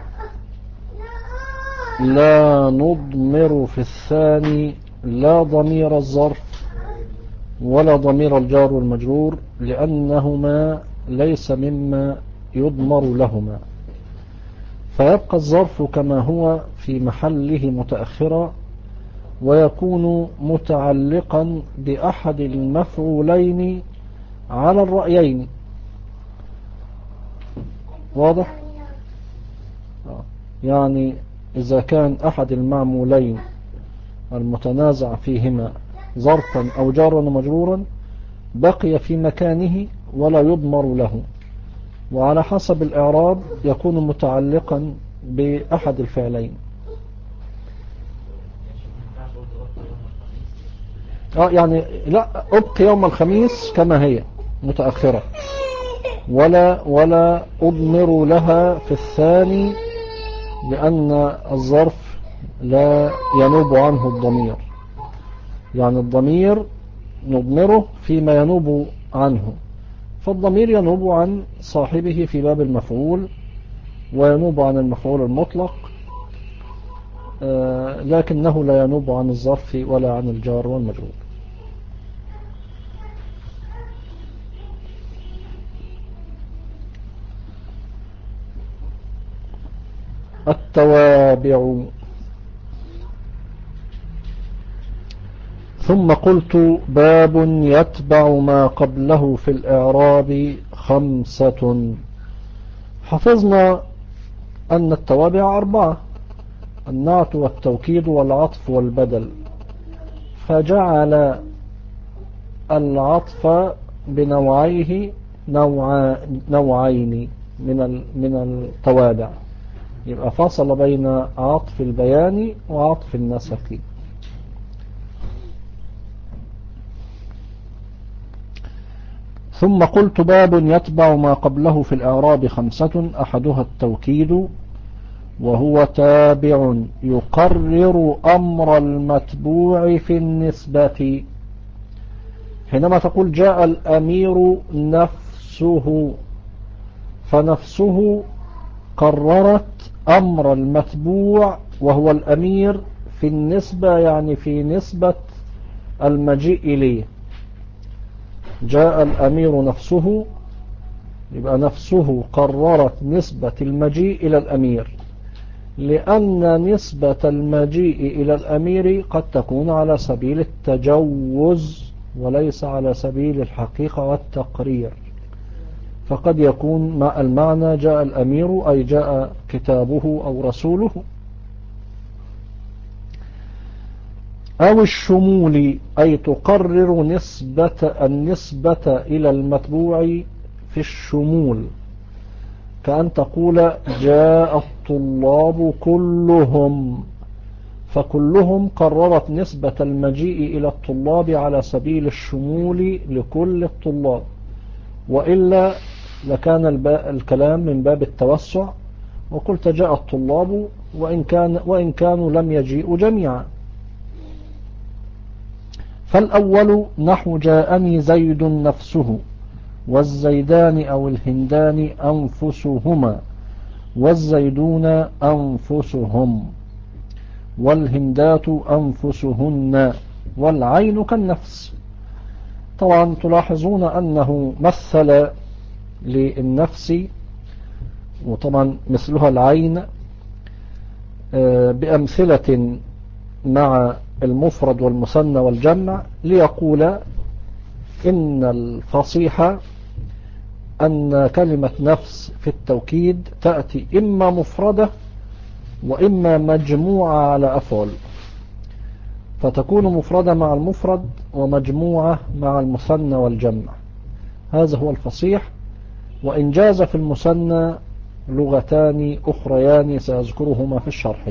لا نضمر في الثاني لا ضمير الظرف ولا ضمير الجار والمجرور لأنهما ليس مما يضمر لهما، فيبقى الظرف كما هو في محله متأخرا، ويكون متعلقا بأحد المفعولين على الرأيين. واضح؟ يعني إذا كان أحد المعمولين المتنازع فيهما ظرفا أو جارا ومجرورا بقي في مكانه ولا يضمر له، وعلى حسب الإعراب يكون متعلقا بأحد الفعلين. اه يعني لا، ابقي يوم الخميس كما هي متأخرة، ولا ولا أضمر لها في الثاني لأن الظرف لا ينوب عنه الضمير، يعني الضمير نضمره فيما ينوب عنه، فالضمير ينوب عن صاحبه في باب المفعول وينوب عن المفعول المطلق، آه لكنه لا ينوب عن الظرف ولا عن الجار والمجرور. التوابع. ثم قلت باب يتبع ما قبله في الإعراب خمسة. حفظنا أن التوابع أربعة: النعت والتوكيد والعطف والبدل، فجعل العطف بنوعيه نوع نوعين من من التوابع، يبقى فصل بين عطف البيان وعطف النسق. ثم قلت باب يتبع ما قبله في الإعراب خمسة: أحدها التوكيد، وهو تابع يقرر أمر المتبوع في النسبة. حينما تقول جاء الأمير نفسه، فنفسه قررت أمر المتبوع وهو الأمير في النسبة، يعني في نسبة المجيء إليه. جاء الأمير نفسه، يبقى نفسه قررت نسبة المجيء إلى الأمير، لأن نسبة المجيء إلى الأمير قد تكون على سبيل التجوز وليس على سبيل الحقيقة والتقرير، فقد يكون مع المعنى جاء الأمير أي جاء كتابه أو رسوله، أو الشمول أي تقرر نسبة النسبة إلى المتبوع في الشمول، كأن تقول جاء الطلاب كلهم، فكلهم قررت نسبة المجيء إلى الطلاب على سبيل الشمول لكل الطلاب، وإلا لكان الكلام من باب التوسع وقلت جاء الطلاب وإن, كان وإن كانوا لم يجيئوا جميعا. فالأول نحو جاءني زيد نفسه، والزيدان أو الهندان أنفسهما، والزيدون أنفسهم، والهندات أنفسهن، والعين كالنفس. طبعا تلاحظون أنه مثل للنفس، وطبعا مثلها العين، بأمثلة مع المفرد والمثنى والجمع، ليقول إن الفصيحة أن كلمة نفس في التوكيد تأتي إما مفردة وإما مجموعة على أفعل، فتكون مفردة مع المفرد ومجموعة مع المثنى والجمع. هذا هو الفصيح، وإن جاز في المثنى لغتان أخريان سأذكرهما في الشرح.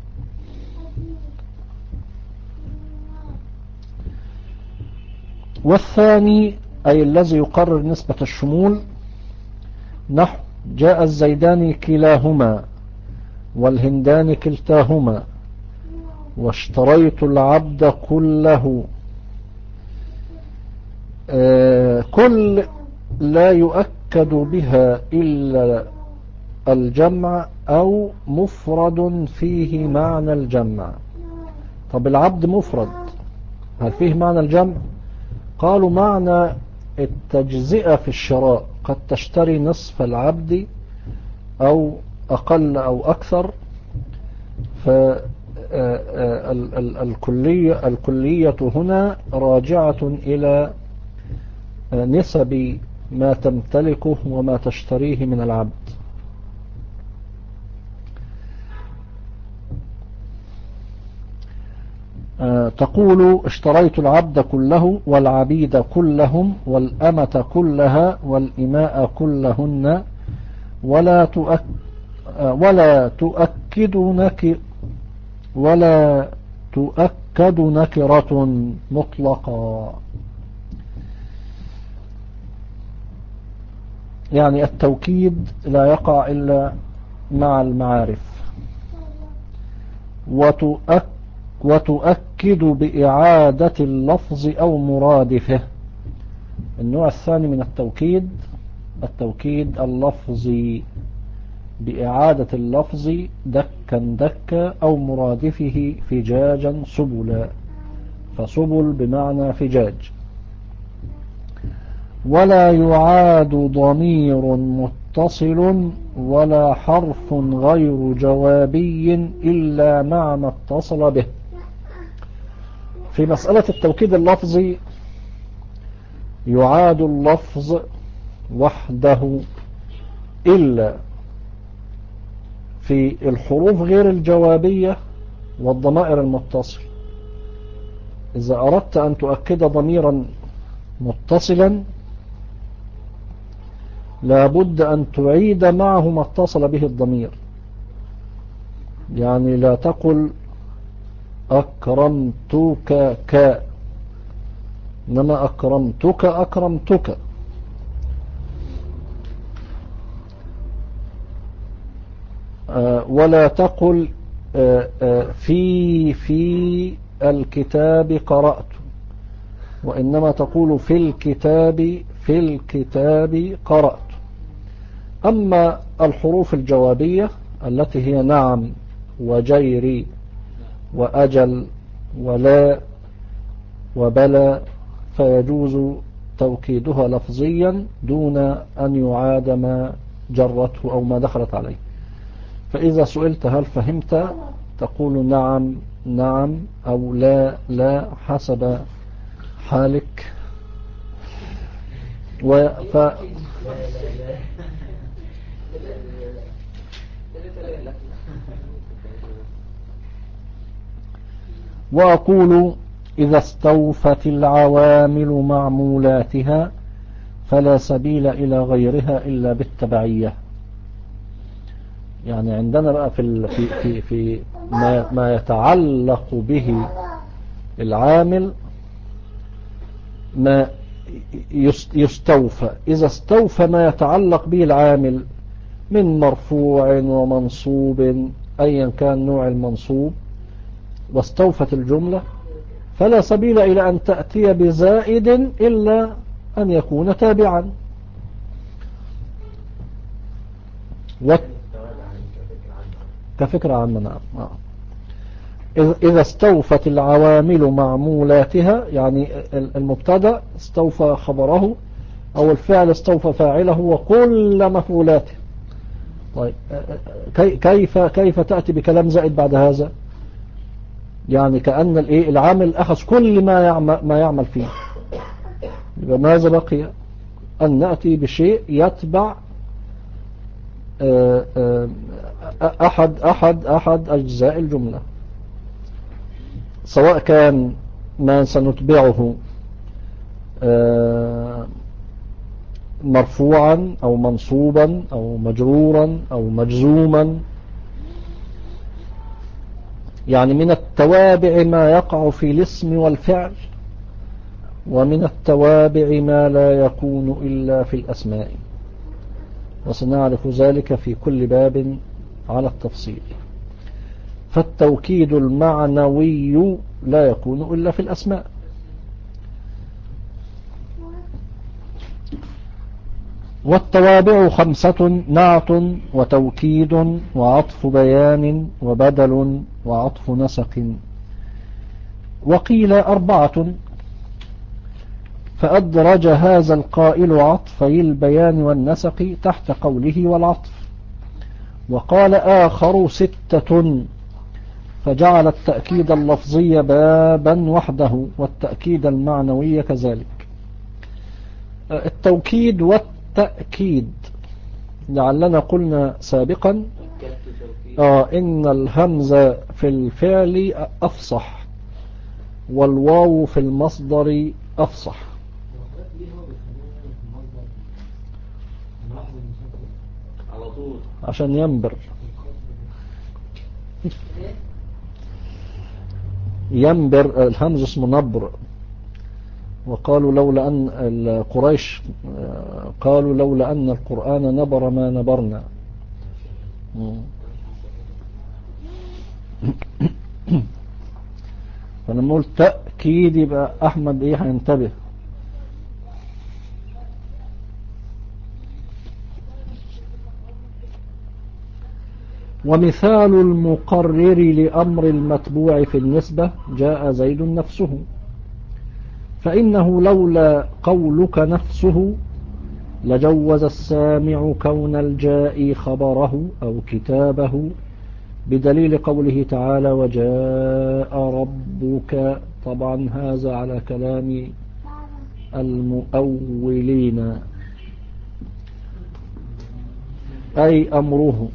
والثاني أي الذي يقرر نسبة الشمول نحو جاء الزيدان كلاهما، والهندان كلتاهما، واشتريت العبد كله. آه كل لا يؤكد بها إلا الجمع أو مفرد فيه معنى الجمع. طب العبد مفرد، هل فيه معنى الجمع؟ قالوا معنى التجزئة في الشراء، قد تشتري نصف العبد أو أقل أو أكثر. فالكلية الكلية هنا راجعة إلى نسب ما تمتلكه وما تشتريه من العبد. تقول اشتريت العبد كله والعبيد كلهم والأمة كلها والإماء كلهن، ولا تؤك ولا تؤكد نك ولا تؤكد نكرة مطلقا. يعني التوكيد لا يقع إلا مع المعارف. وتؤكد وتؤكد بإعادة اللفظ أو مرادفه. النوع الثاني من التوكيد التوكيد اللفظي بإعادة اللفظ دكا دكا أو مرادفه فجاجا سبلا، فسبل بمعنى فجاج. ولا يعاد ضمير متصل ولا حرف غير جوابي إلا مع ما اتصل به. في مسألة التوكيد اللفظي يعاد اللفظ وحده إلا في الحروف غير الجوابية والضمائر المتصل. إذا أردت أن تؤكد ضميرا متصلا لابد أن تعيد معه ما اتصل به الضمير. يعني لا تقل أكرمتك ك، إنما أكرمتك أكرمتك. آه ولا تقل آه آه في في الكتاب قرأت، وإنما تقول في الكتاب في الكتاب قرأت. أما الحروف الجوابية التي هي نعم وجيري وأجل ولا وبلا فيجوز توكيدها لفظيا دون أن يعاد ما جرته أو ما دخلت عليه. فإذا سئلت هل فهمت تقول نعم نعم أو لا لا حسب حالك. وف وأقول إذا استوفت العوامل معمولاتها فلا سبيل إلى غيرها إلا بالتبعية. يعني عندنا بقى في في في, في ما, ما يتعلق به العامل ما يستوفى. إذا استوفى ما يتعلق به العامل من مرفوع ومنصوب أيا كان نوع المنصوب واستوفت الجملة فلا سبيل إلى أن تأتي بزائد إلا أن يكون تابعا. كفكرة عامة. نعم. إذا استوفت العوامل معمولاتها يعني المبتدا استوفى خبره أو الفعل استوفى فاعله وكل مفعولاته. طيب كيف كيف تأتي بكلام زائد بعد هذا؟ يعني كأن الايه العامل أخذ كل ما يعمل ما يعمل فيه. يبقى ماذا بقي؟ أن نأتي بشيء يتبع أحد أحد أحد أجزاء الجملة، سواء كان ما سنتبعه مرفوعا أو منصوبا أو مجرورا أو مجزوما. يعني من التوابع ما يقع في الاسم والفعل، ومن التوابع ما لا يكون إلا في الأسماء، وسنعرف ذلك في كل باب على التفصيل. فالتوكيد المعنوي لا يكون إلا في الأسماء. والتوابع خمسة: نعت وتوكيد وعطف بيان وبدل وعطف نسق. وقيل أربعة، فأدرج هذا القائل عطفي البيان والنسق تحت قوله والعطف. وقال آخر ستة، فجعل التأكيد اللفظي بابا وحده والتأكيد المعنوي كذلك. التوكيد والتأكيد لعلنا قلنا سابقا آه إن الهمزة في الفعل أفصح والواو في المصدر أفصح. على طول عشان ينبر ينبر الهمز اسمه نبر. وقالوا لولا أن القريش قالوا لولا أن القرآن نبر ما نبرنا. فلما قلت تأكيد يبقى أحمد إيه هينتبه. ومثال المقرر لأمر المتبوع في النسبة جاء زيد نفسه، فإنه لولا قولك نفسه لجوز السامع كون الجاء خبره أو كتابه، بدليل قوله تعالى وجاء ربك. طبعا هذا على كلام المؤولين، أي أمره.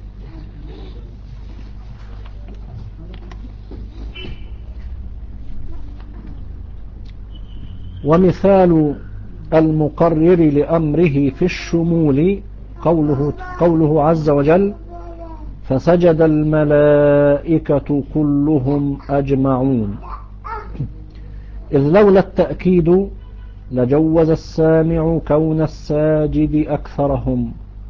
ومثال المقرر لأمره في الشمول قوله, قوله عز وجل فسجد الملائكة كلهم أجمعون، إذ لولا التأكيد لجوز السامع كون الساجد أكثرهم.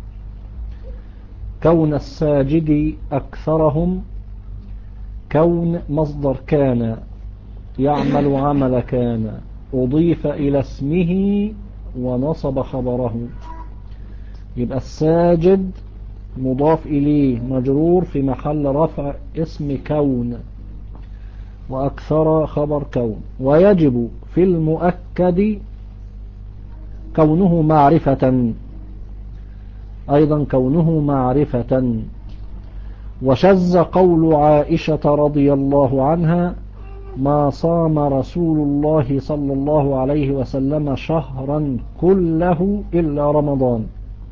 كون الساجد أكثرهم كون مصدر كان يعمل عمل كان أضيف إلى اسمه ونصب خبره، يبقى الساجد مضاف إليه مجرور في محل رفع اسم كون، وأكثر خبر كون. ويجب في المؤكد كونه معرفة، أيضا كونه معرفة. وشذ قول عائشة رضي الله عنها ما صام رسول الله صلى الله عليه وسلم شهرا كله إلا رمضان.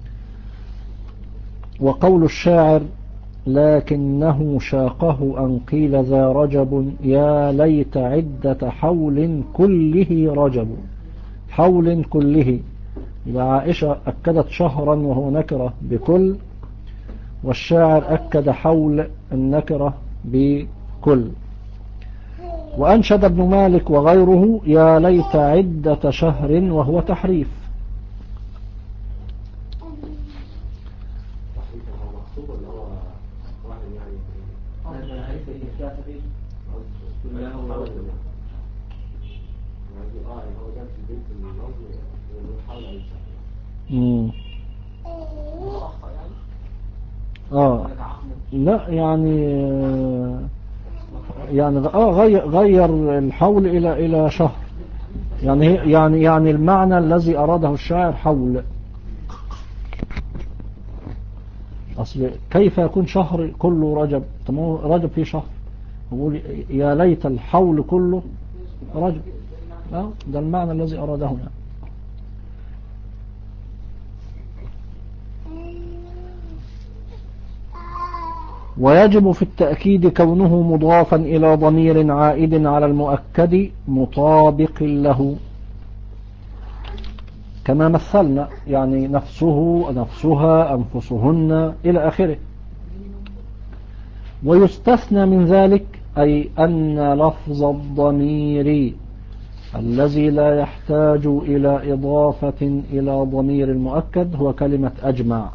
وقول الشاعر لكنه شاقه أن قيل ذا رجب يا ليت عدة حول كله رجب. حول كله، يبقى عائشة أكدت شهرا وهو نكرة بكل، والشاعر أكد حول النكرة بكل. وأنشد ابن مالك وغيره يا ليت عدة شهر وهو تحريف. امم اه لا يعني يعني اه غير, غير الحول الى الى شهر، يعني يعني يعني المعنى الذي اراده الشاعر حول. اصل كيف يكون شهر كله رجب؟ طب رجب فيه شهر، يقول يا ليت الحول كله رجب. اه ده المعنى الذي اراده يعني. ويجب في التأكيد كونه مضافا إلى ضمير عائد على المؤكد مطابق له، كما مثلنا، يعني نفسه نفسها أنفسهن إلى آخره. ويستثنى من ذلك أي أن لفظ الضمير الذي لا يحتاج إلى إضافة إلى ضمير المؤكد هو كلمة أجمع.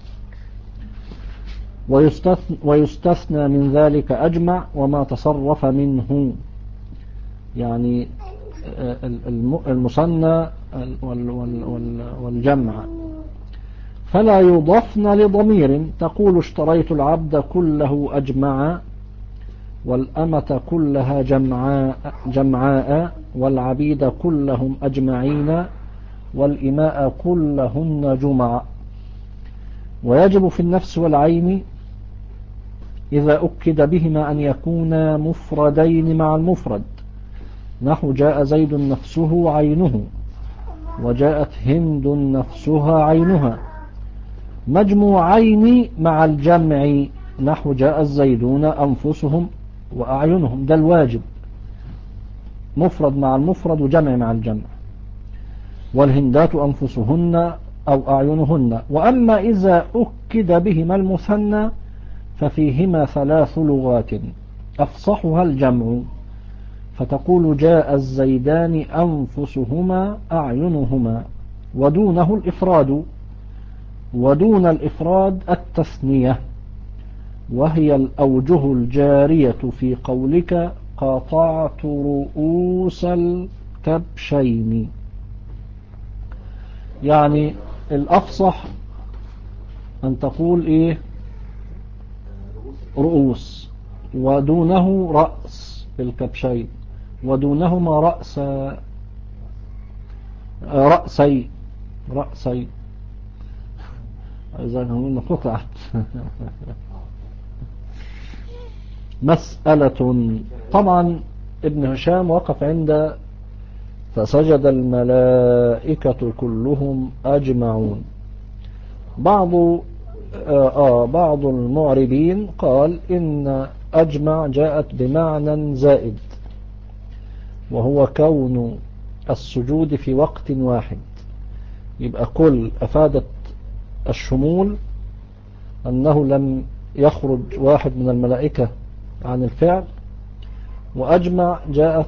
ويستثنى, ويستثنى من ذلك أجمع وما تصرف منه، يعني المثنى والجمع. فلا يضفن لضمير، تقول اشتريت العبد كله أجمع، والأمة كلها جمعاء, جمعاء والعبيد كلهم أجمعين، والإماء كلهن جمع. ويجب في النفس والعين إذا أكد بهما أن يكونا مفردين مع المفرد، نحو جاء زيد نفسه عينه، وجاءت هند نفسها عينها. مجموعين مع الجمع، نحو جاء الزيدون أنفسهم وأعينهم، ده الواجب، مفرد مع المفرد وجمع مع الجمع. والهندات أنفسهن أو أعينهن. وأما إذا أكد بهما المثنى ففيهما ثلاث لغات، أفصحها الجمع، فتقول جاء الزيدان أنفسهما أعينهما، ودونه الإفراد، ودون الإفراد التثنية، وهي الأوجه الجارية في قولك قاطعت رؤوس الكبشين. يعني الأفصح أن تقول إيه رؤوس، ودونه رأس الكبشين، ودونهما رأس رأسي رأسي إذا هنا قطعت. مسألة. طبعا ابن هشام وقف عند فسجد الملائكة كلهم أجمعون. بعض آه, آه بعض المعربين قال إن أجمع جاءت بمعنى زائد، وهو كون السجود في وقت واحد. يبقى كل أفادت الشمول، أنه لم يخرج واحد من الملائكة عن الفعل، وأجمع جاءت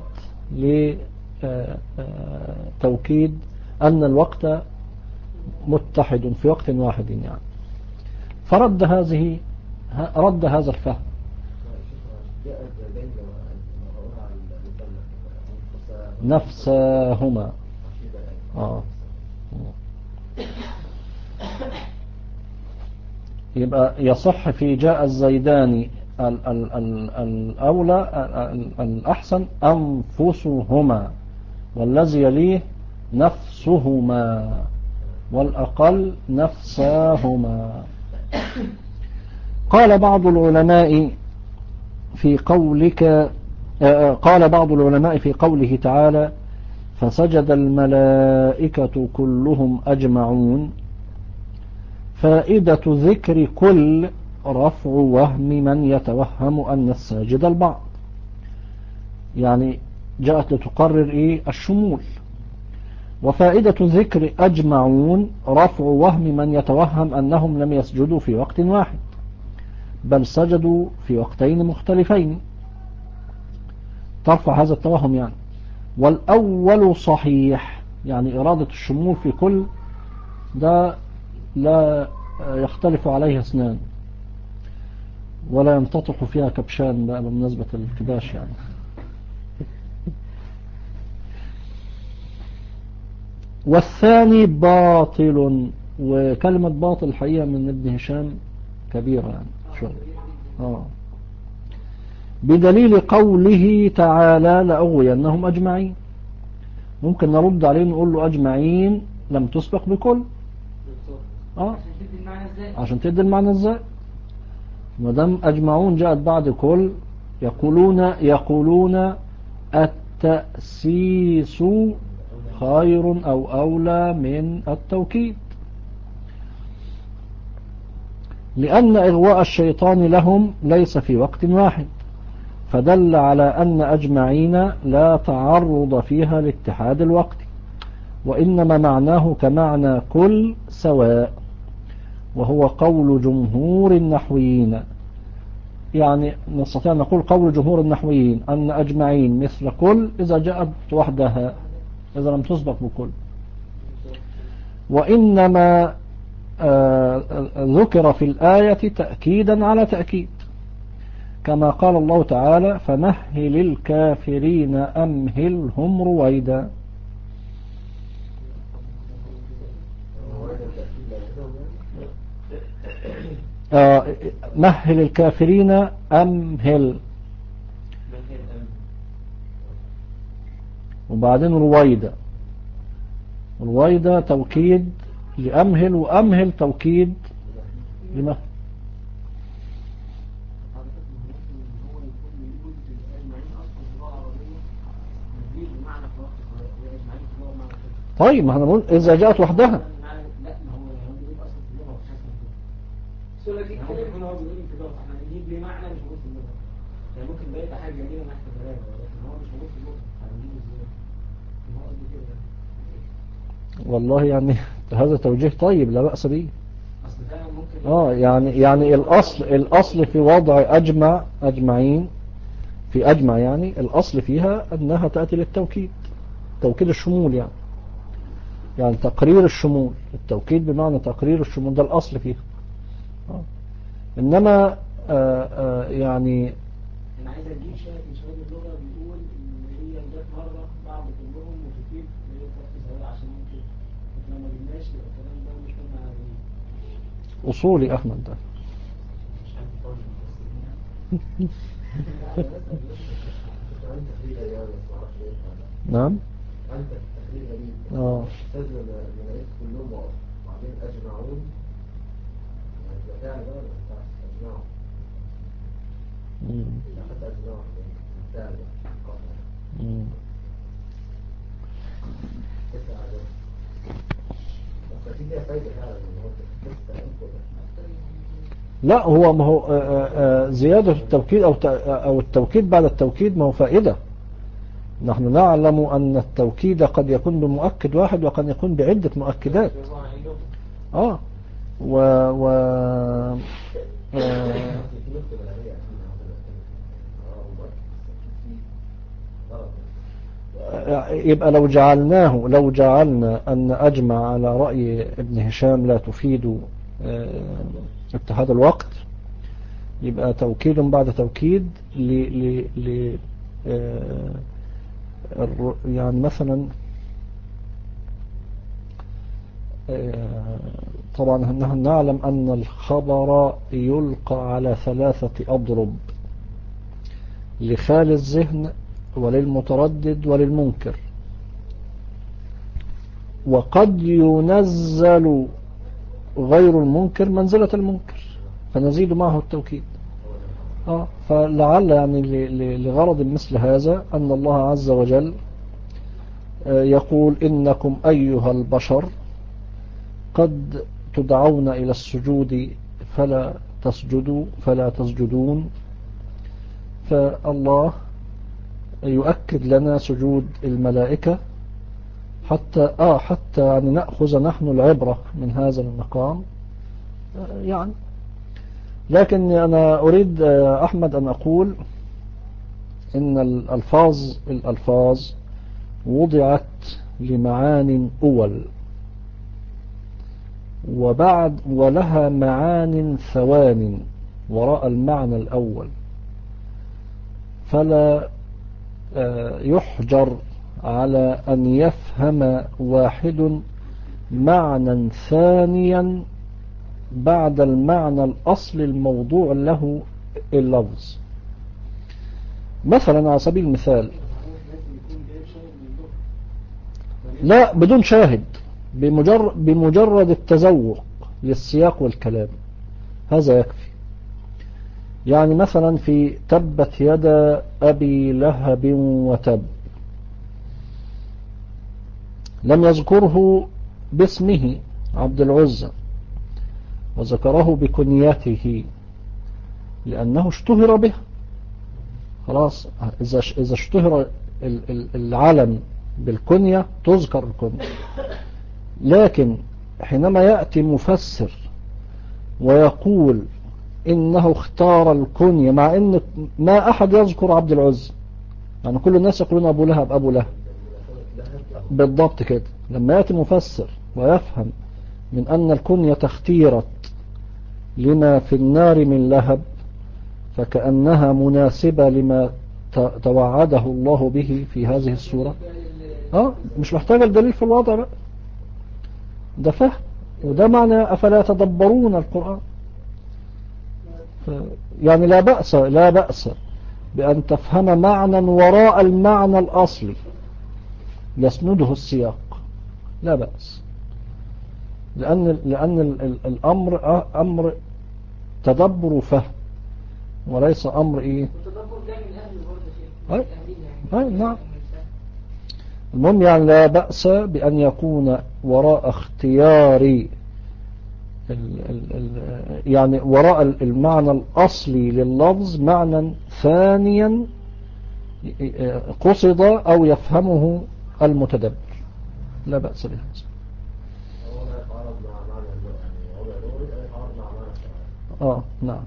لتوكيد أن الوقت متحد في وقت واحد يعني. فرد هذه رد هذا الفهم. نفسهما آه. يبقى يصح في جاء الزيدان ال ال ال الأولى الأحسن أنفسهما، والذي يليه نفسهما، والأقل نفساهما. قال بعض العلماء في قولك قال بعض العلماء في قوله تعالى فسجد الملائكة كلهم أجمعون، فائدة ذكر كل رفع وهم من يتوهم أن الساجد البعض، يعني جاءت لتقرر إيه الشمول. وفائدة ذكر أجمعون رفع وهم من يتوهم أنهم لم يسجدوا في وقت واحد، بل سجدوا في وقتين مختلفين، ترفع هذا التوهم يعني. والأول صحيح، يعني إرادة الشمول في كل ده لا يختلف عليه اثنان، ولا ينتطح فيها كبشان بقى بمناسبة الكباش يعني. والثاني باطل، وكلمة باطل الحقيقة من ابن هشام كبيرة يعني شوية آه. بدليل قوله تعالى لأغوينهم أجمعين. ممكن نرد عليه نقول له أجمعين لم تسبق بكل آه. عشان تدي المعنى ازاي. مدام أجمعون جاءت بعد كل، يقولون يقولون التأسيس خير أو أولى من التوكيد، لأن إغواء الشيطان لهم ليس في وقت واحد، فدل على أن أجمعين لا تعرض فيها لاتحاد الوقت، وإنما معناه كمعنى كل سواء، وهو قول جمهور النحويين. يعني نستطيع أن نقول قول جمهور النحويين أن أجمعين مثل كل إذا جاءت وحدها، إذا لم تسبق بكل. وإنما آه ذكر في الآية تأكيدا على تأكيد، كما قال الله تعالى فمهل الكافرين أمهلهم رويدا. آه مهل الكافرين أمهل، وبعدين رويدة. رويدة توكيد لأمهل، وأمهل توكيد لمهل. طيب ما احنا بنقول إذا جاءت وحدها. لا ما هو هو بيقول اصلا في اللغه وحاجه كده. هو بيكون هو بيقول في اللغه، احنا بنجيب ليه معنى مش موجود في اللغه. يعني ممكن ده يبقى حاجه جميله ناحيه البلاغه، ولكن هو مش موجود في اللغه، هنجيبه ازاي؟ هو قصدي كده. والله يعني هذا توجيه طيب لا بأس به. اصل فعلا ممكن اه يعني يعني الأصل الأصل في وضع أجمع أجمعين في أجمع، يعني الأصل فيها أنها تأتي للتوكيد، توكيد الشمول، يعني يعني تقرير الشمول، التوكيد بمعنى تقرير الشمول، ده الأصل فيها. آه. إنما آه آه يعني انا عايز اجيب شاهد من شهود اللغه بيقول ان هي جت مره بعض كلهم وتفيد اللي هي تركز عليها عشان ممكن لما ما جبناش يبقى الكلام ده مش معنى عليه. أصولي أحمد ده. مش عارف طالب المفسرين نعم. أنت التخريج غريب. اه أستاذ الملاك كلهم وقف وبعدين أجمعون، يعني ده فعل بقى ما ينفعش أجمعون. مم. لا حتى أجمعون فعل مم. بس أكيد ليها فايدة فعلا إن هو تكتب كده. لا هو ما هو آه آه زيادة التوكيد أو أو التوكيد بعد التوكيد ما هو فائدة. نحن نعلم أن التوكيد قد يكون بمؤكد واحد وقد يكون بعدة مؤكدات. آه و و آه يبقى لو جعلناه لو جعلنا أن أجمع على رأي ابن هشام لا تفيد آه اتحاد الوقت، يبقى توكيد بعد توكيد ل ل ل آه يعني مثلا طبعا نحن نعلم أن الخبر يلقى على ثلاثة أضرب: لخال الذهن وللمتردد وللمنكر، وقد ينزل غير المنكر منزلة المنكر فنزيد معه التوكيد. آه فلعل يعني لغرض مثل هذا أن الله عز وجل يقول إنكم أيها البشر قد تدعون إلى السجود فلا تسجدوا فلا تسجدون، فالله يؤكد لنا سجود الملائكة حتى آه حتى يعني نأخذ نحن العبرة من هذا المقام. آه يعني لكن أنا أريد آه أحمد أن أقول إن الألفاظ الألفاظ وضعت لمعان أول، وبعد ولها معان ثوان وراء المعنى الأول، فلا يحجر على أن يفهم واحد معنى ثانيا بعد المعنى الأصل الموضوع له اللفظ. مثلا على سبيل المثال، لا بدون شاهد، بمجرد, بمجرد التذوق للسياق والكلام هذا يكفي. يعني مثلا في تبت يدا أبي لهب وتب لم يذكره باسمه عبد العزى وذكره بكنيته لأنه اشتهر به. خلاص إذا اشتهر العلم بالكنية تذكر الكنية. لكن حينما يأتي مفسر ويقول إنه اختار الكنية مع إن ما أحد يذكر عبد العزى، يعني كل الناس يقولون أبو لهب أبو لهب بالضبط كده، لما يأتي مفسر ويفهم من أن الكنية اختيرت لما في النار من لهب فكأنها مناسبة لما توعده الله به في هذه السورة. آه مش محتاج الدليل في الوضع بقى، ده فهم، وده معنى أفلا يتدبرون القرآن. يعني لا بأس لا بأس بأن تفهم معنى وراء المعنى الأصلي يسنده السياق، لا بأس، لأن لأن الأمر أمر تدبر وفهم وليس أمر إيه. والتدبر جاي من أهل برضه شيء. أي نعم. المهم يعني لا بأس بأن يكون وراء اختيار ال ال ال يعني وراء المعنى الأصلي لللفظ معنى ثانيا قصد أو يفهمه المتدبر، لا بأس بهذا. هو لا يتعارض مع معنى اللغة، يعني وضع لغوي لا يتعارض مع معنى الشرعي. اه نعم.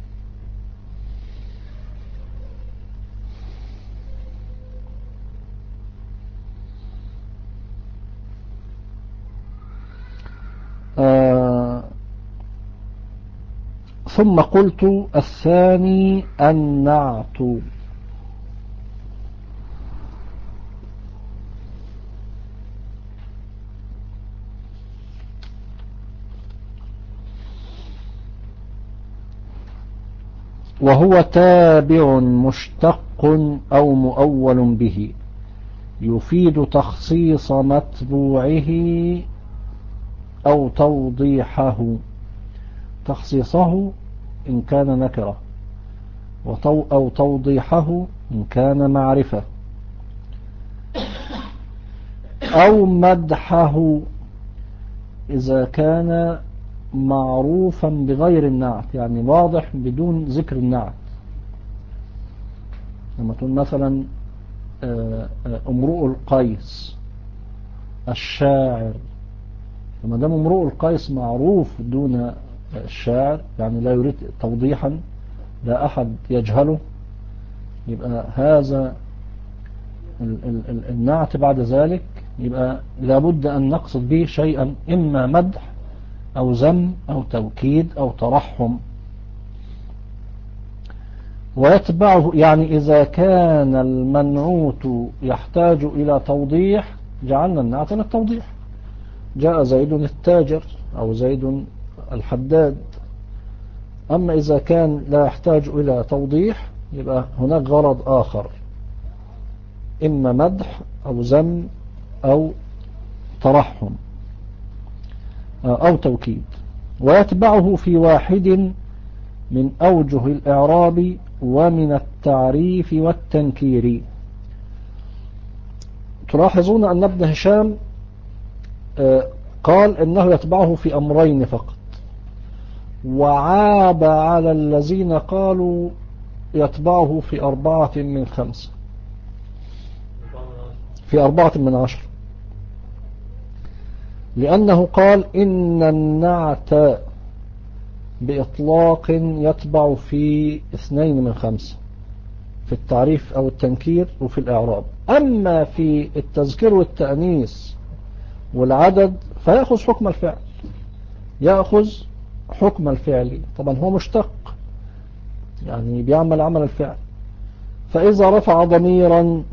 آه ثم قلت الثاني النعت. وهو تابع مشتق أو مؤول به يفيد تخصيص متبوعه أو توضيحه. تخصيصه إن كان نكرة، أو توضيحه إن كان معرفة، أو مدحه إذا كان معروفا بغير النعت، يعني واضح بدون ذكر النعت. لما تقول مثلا امرؤ القيس الشاعر، لما دام امرؤ القيس معروف دون الشاعر، يعني لا يريد توضيحا، لا أحد يجهله، يبقى هذا النعت بعد ذلك يبقى لابد أن نقصد به شيئا إما مدح أو ذم أو توكيد أو ترحم. ويتبعه، يعني إذا كان المنعوت يحتاج إلى توضيح جعلنا النعت للتوضيح. جاء زيد التاجر أو زيد الحداد. أما إذا كان لا يحتاج إلى توضيح يبقى هناك غرض آخر، إما مدح أو ذم أو ترحم أو توكيد. ويتبعه في واحد من أوجه الإعراب ومن التعريف والتنكير. تلاحظون أن ابن هشام قال إنه يتبعه في أمرين فقط، وعاب على الذين قالوا يتبعه في أربعة من خمسة، في أربعة من عشر، لأنه قال إن النعت بإطلاق يتبع في اثنين من خمسة، في التعريف أو التنكير وفي الإعراب. أما في التذكير والتأنيث والعدد فيأخذ حكم الفعل، يأخذ حكم الفعل. طبعا هو مشتق، يعني بيعمل عمل الفعل. فإذا رفع ضميرا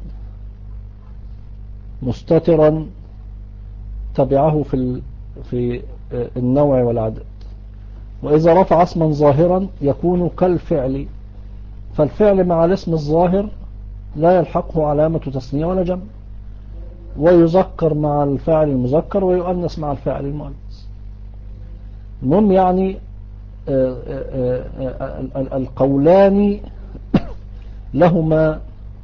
مستترا تبعه في في النوع والعدد، وإذا رفع اسما ظاهرا يكون كالفعل، فالفعل مع الاسم الظاهر لا يلحقه علامة تثنية ولا جمع، ويذكر مع الفاعل المذكر ويؤنث مع الفاعل المؤنث. المهم يعني القولان لهما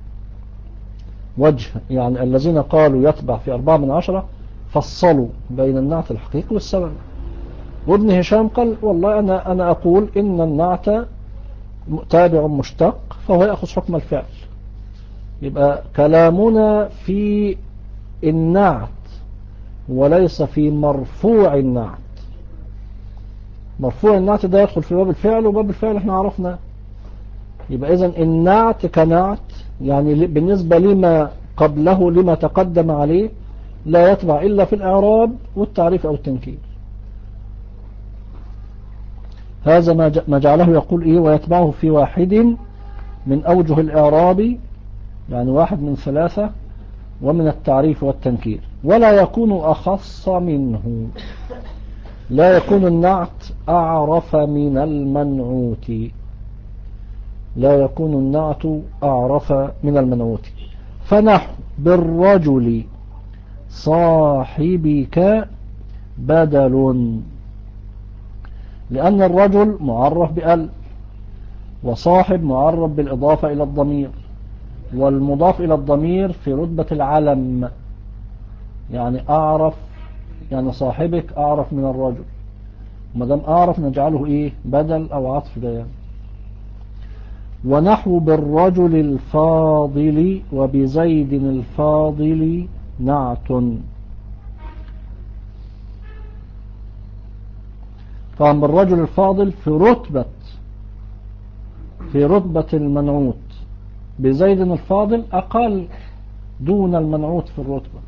وجه، يعني الذين قالوا يتبع في أربعة من عشرة فصلوا بين النعت الحقيقي والسبب. وابن هشام قال والله أنا, أنا أقول إن النعت تابع مشتق فهو يأخذ حكم الفعل. يبقى كلامنا في النعت وليس في مرفوع النعت. مرفوع النعت ده يدخل في باب الفعل، وباب الفعل احنا عرفنا. يبقى إذن النعت كنعت، يعني بالنسبة لما قبله لما تقدم عليه لا يتبع إلا في الإعراب والتعريف أو التنكير. هذا ما جعله يقول إيه ويتبعه في واحد من أوجه الإعراب، يعني واحد من ثلاثة، ومن التعريف والتنكير، ولا يكون أخص منه. لا يكون النعت أعرف من المنعوت لا يكون النعت أعرف من المنعوت. فنحو بالرجل صاحبك بدل، لأن الرجل معرف بأل، وصاحب معرف بالإضافة إلى الضمير، والمضاف إلى الضمير في رتبة العلم، يعني أعرف، يعني صاحبك أعرف من الرجل، ما دام أعرف نجعله إيه بدل أو عطف بيان. ونحو بالرجل الفاضل وبزيد الفاضل نعت. طبعا بالرجل الفاضل في رتبة في رتبة المنعوت، بزيد الفاضل أقل دون المنعوت في الرتبة.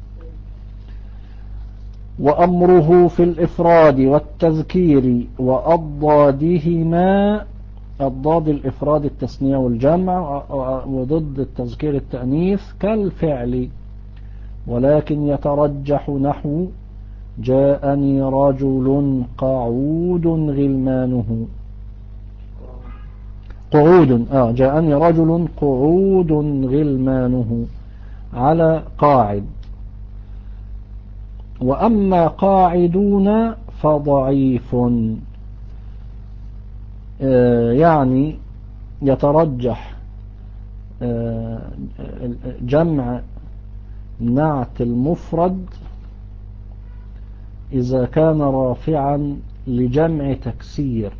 وأمره في الإفراد والتذكير وأضدادهما، الضاد الإفراد التثنية والجمع، وضد التذكير التأنيث كالفعل، ولكن يترجح نحو جاءني رجل قعود غلمانه قعود آه جاءني رجل قعود غلمانه على قاعد. وأما قاعدون فضعيف، آه يعني يترجح آه جمع نعت المفرد إذا كان رافعا لجمع تكسير،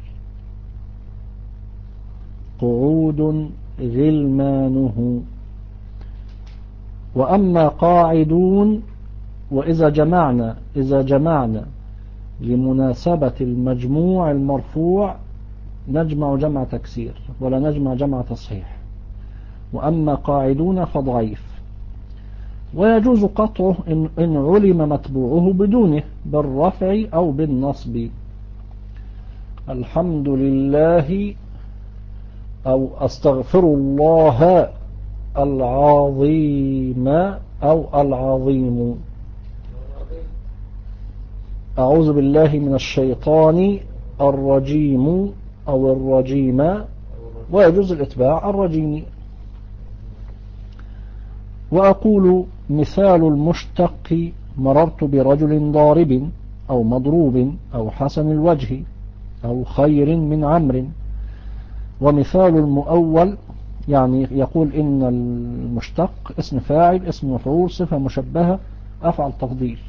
قعود غلمانه. وأما قاعدون، وإذا جمعنا إذا جمعنا لمناسبة المجموع المرفوع نجمع جمع تكسير ولا نجمع جمع تصحيح. وأما قاعدون فضعيف، ويجوز قطعه إن, إن علم متبوعه بدونه بالرفع أو بالنصب. الحمد لله أو أستغفر الله العظيم أو العظيم. أعوذ بالله من الشيطان الرجيم أو الرجيم، ويجوز الإتباع الرجيم. وأقول مثال المشتق مررت برجل ضارب أو مضروب أو حسن الوجه أو خير من عمرو. ومثال المؤول يعني يقول إن المشتق اسم فاعل اسم مفعول صفة مشبهة أفعل تفضيل.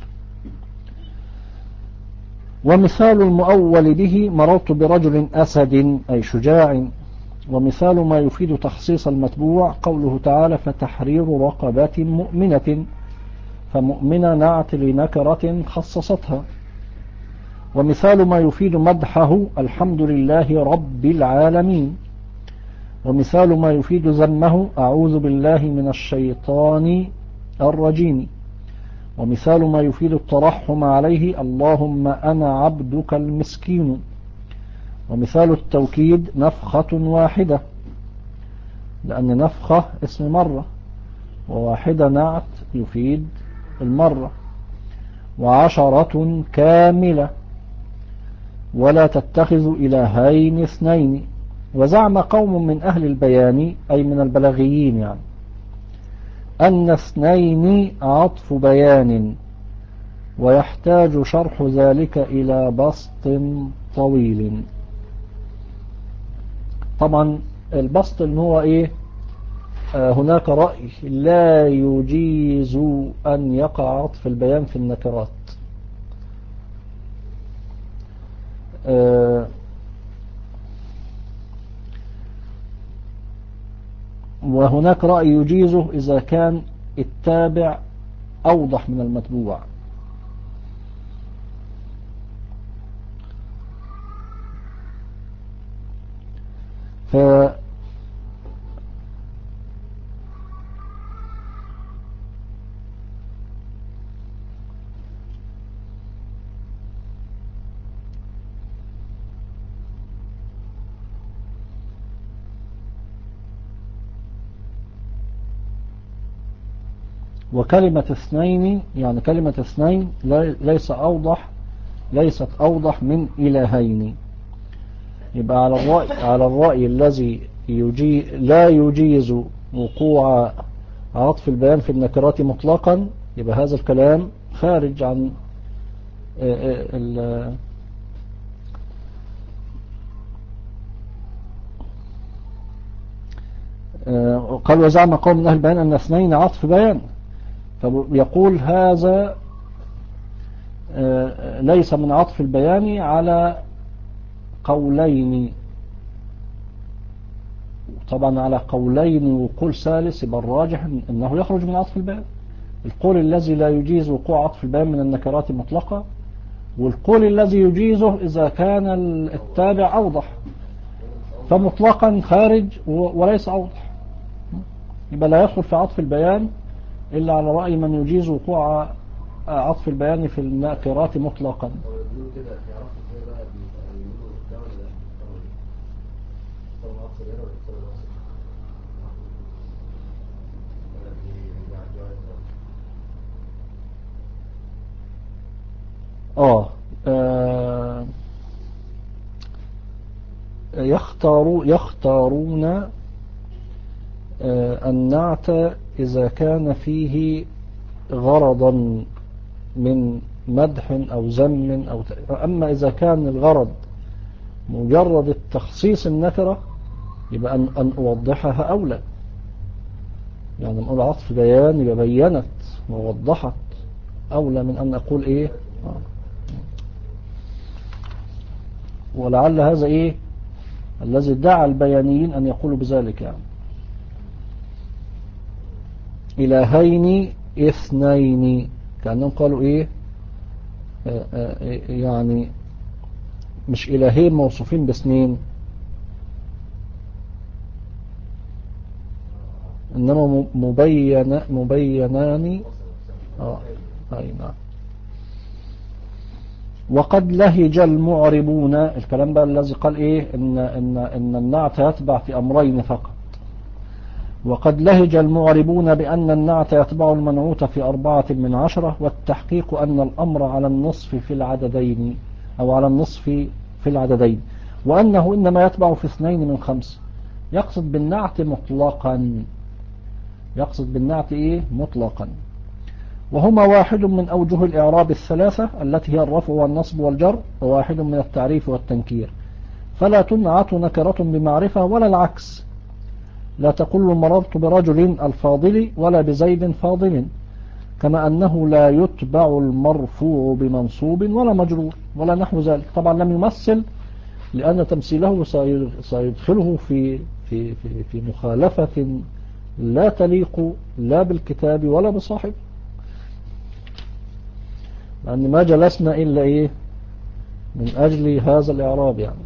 ومثال المؤول به مررت برجل أسد أي شجاع. ومثال ما يفيد تخصيص المتبوع قوله تعالى فتحرير رقبة مؤمنة، فمؤمنة نعت لنكرة خصصتها. ومثال ما يفيد مدحه الحمد لله رب العالمين. ومثال ما يفيد ذمه أعوذ بالله من الشيطان الرجيم. ومثال ما يفيد الترحم عليه اللهم أنا عبدك المسكين. ومثال التوكيد نفخة واحدة، لأن نفخة اسم مرة وواحدة نعت يفيد المرة. وعشرة كاملة ولا تتخذ إلهين اثنين. وزعم قوم من أهل البيان أي من البلاغيين يعني أن اثنين عطف بيان، ويحتاج شرح ذلك إلى بسط طويل. طبعا البسط اللي هو إيه آه هناك رأي لا يجيز أن يقع عطف البيان في النكرات. آه وهناك رأي يجيزه إذا كان التابع أوضح من المتبوع. ف وكلمة اثنين يعني كلمة اثنين ليس أوضح ليست أوضح من إلهين. يبقى على الرأي, على الرأي الذي يجي لا يجيز وقوع عطف البيان في النكرات مطلقا، يبقى هذا الكلام خارج عن ال قال وزعم قوم من أهل البيان أن اثنين عطف بيان، فيقول هذا ليس من عطف البيان على قولين، طبعا على قولين وقول ثالث، يبقى الراجح أنه يخرج من عطف البيان. القول الذي لا يجيز وقوع عطف البيان من النكرات مطلقة، والقول الذي يجيزه إذا كان التابع أوضح، فمطلقا خارج وليس أوضح، يبقى لا يدخل في عطف البيان إلا على رأي من يجيز وقوع عطف البيان في النكرات مطلقا. آه, آه يختار يختارون آه النعت إذا كان فيه غرضا من مدح أو ذم أو ت... أما إذا كان الغرض مجرد التخصيص النكرة، يبقى أن, أن أوضحها أولى. يعني نقول عطف بيان يبقى بينت ووضحت أولى من أن أقول إيه آه. ولعل هذا إيه الذي دعا البيانيين أن يقولوا بذلك، يعني إلهين اثنين، كأنهم قالوا إيه آآ آآ يعني مش إلهين موصوفين باثنين، إنما مبين مبينان. آه أي نعم. وقد لهج المعربون، الكلام بقى الذي قال إيه إن, إن, إن النعت يتبع في أمرين فقط. وقد لهج المعربون بأن النعت يتبع المنعوت في أربعة من عشرة، والتحقيق أن الأمر على النصف في العددين أو على النصف في العددين، وأنه إنما يتبع في اثنين من خمس. يقصد بالنعت مطلقا، يقصد بالنعت إيه مطلقا، وهما واحد من أوجه الإعراب الثلاثة التي هي الرفع والنصب والجر، وواحد من التعريف والتنكير. فلا تنعت نكرة بمعرفة ولا العكس، لا تقول مررت برجل الفاضل ولا بزيد فاضل، كما أنه لا يتبع المرفوع بمنصوب ولا مجرور ولا نحو ذلك. طبعا لم يمثل، لأن تمثيله سيدخله في في في في مخالفة لا تليق لا بالكتاب ولا بصاحب، لأن ما جلسنا إلا إيه من أجل هذا الإعراب يعني.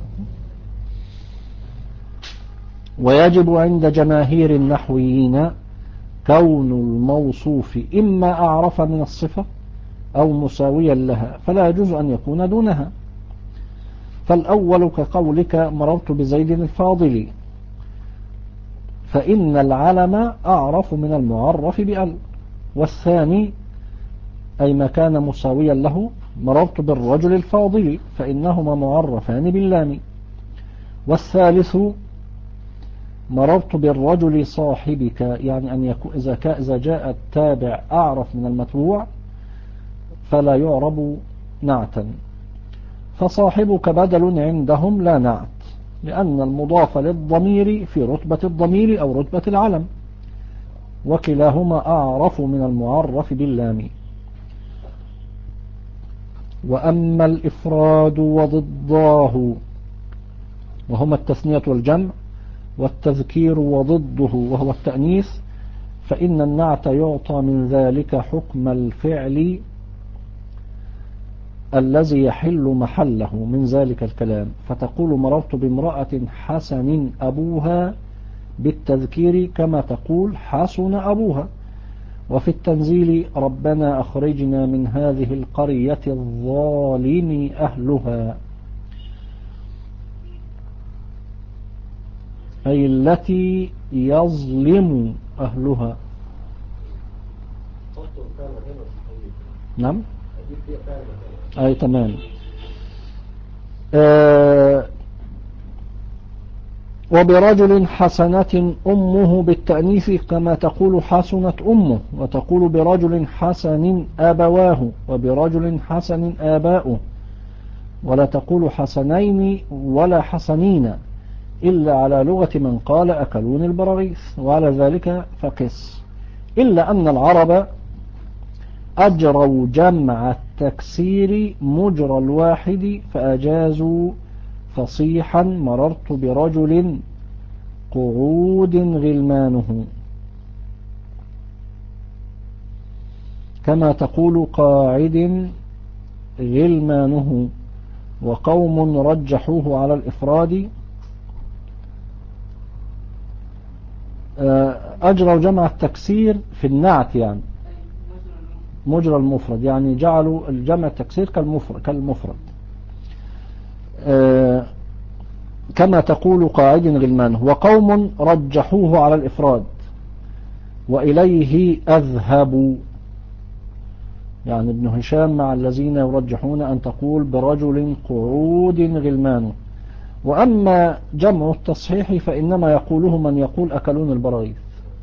ويجب عند جماهير النحويين كون الموصوف إما أعرف من الصفة أو مساويا لها، فلا يجوز أن يكون دونها. فالأول كقولك مررت بزيد الفاضل، فإن العلم أعرف من المعرف بأل. والثاني أي ما كان مساويا له، مررت بالرجل الفاضل، فإنهما معرفان باللام. والثالث مررت بالرجل صاحبك، يعني أن يكون إذا, إذا جاء التابع أعرف من المتبوع فلا يعرب نعتا. فصاحبك بدل عندهم لا نعت، لأن المضاف للضمير في رتبة الضمير أو رتبة العلم، وكلاهما أعرف من المعرف باللام. وأما الإفراد وضداه وهما التثنية والجمع، والتذكير وضده وهو التأنيث، فإن النعت يعطى من ذلك حكم الفعل الذي يحل محله من ذلك الكلام. فتقول مررت بامرأة حسن أبوها بالتذكير كما تقول حسن أبوها. وفي التنزيل ربنا أخرجنا من هذه القرية الظالم أهلها، أي التي يظلم أهلها. نعم أي تمام. آه وبرجل حسنة أمه بالتأنيث كما تقول حسنت أمه، وتقول برجل حسن أبواه، وبرجل حسن آباؤه، ولا تقول حسنين ولا حسنين إلا على لغة من قال أكلون البراغيث، وعلى ذلك فقس. إلا أن العرب أجروا جمع التكسير مجرى الواحد فأجازوا فصيحا مررت برجل قعود غلمانه، كما تقول قاعد غلمانه. وقوم رجحوه على الإفراد، أجروا جمع التكسير في النعت يعني مجرى المفرد، يعني جعلوا الجمع التكسير كالمفرد, كالمفرد. آه كما تقول قاعد غلمانه. وقوم رجحوه على الإفراد وإليه أذهب، يعني ابن هشام مع الذين يرجحون أن تقول برجل قعود غلمانه. وأما جمع التصحيح فإنما يقوله من يقول أكلون البراغيث،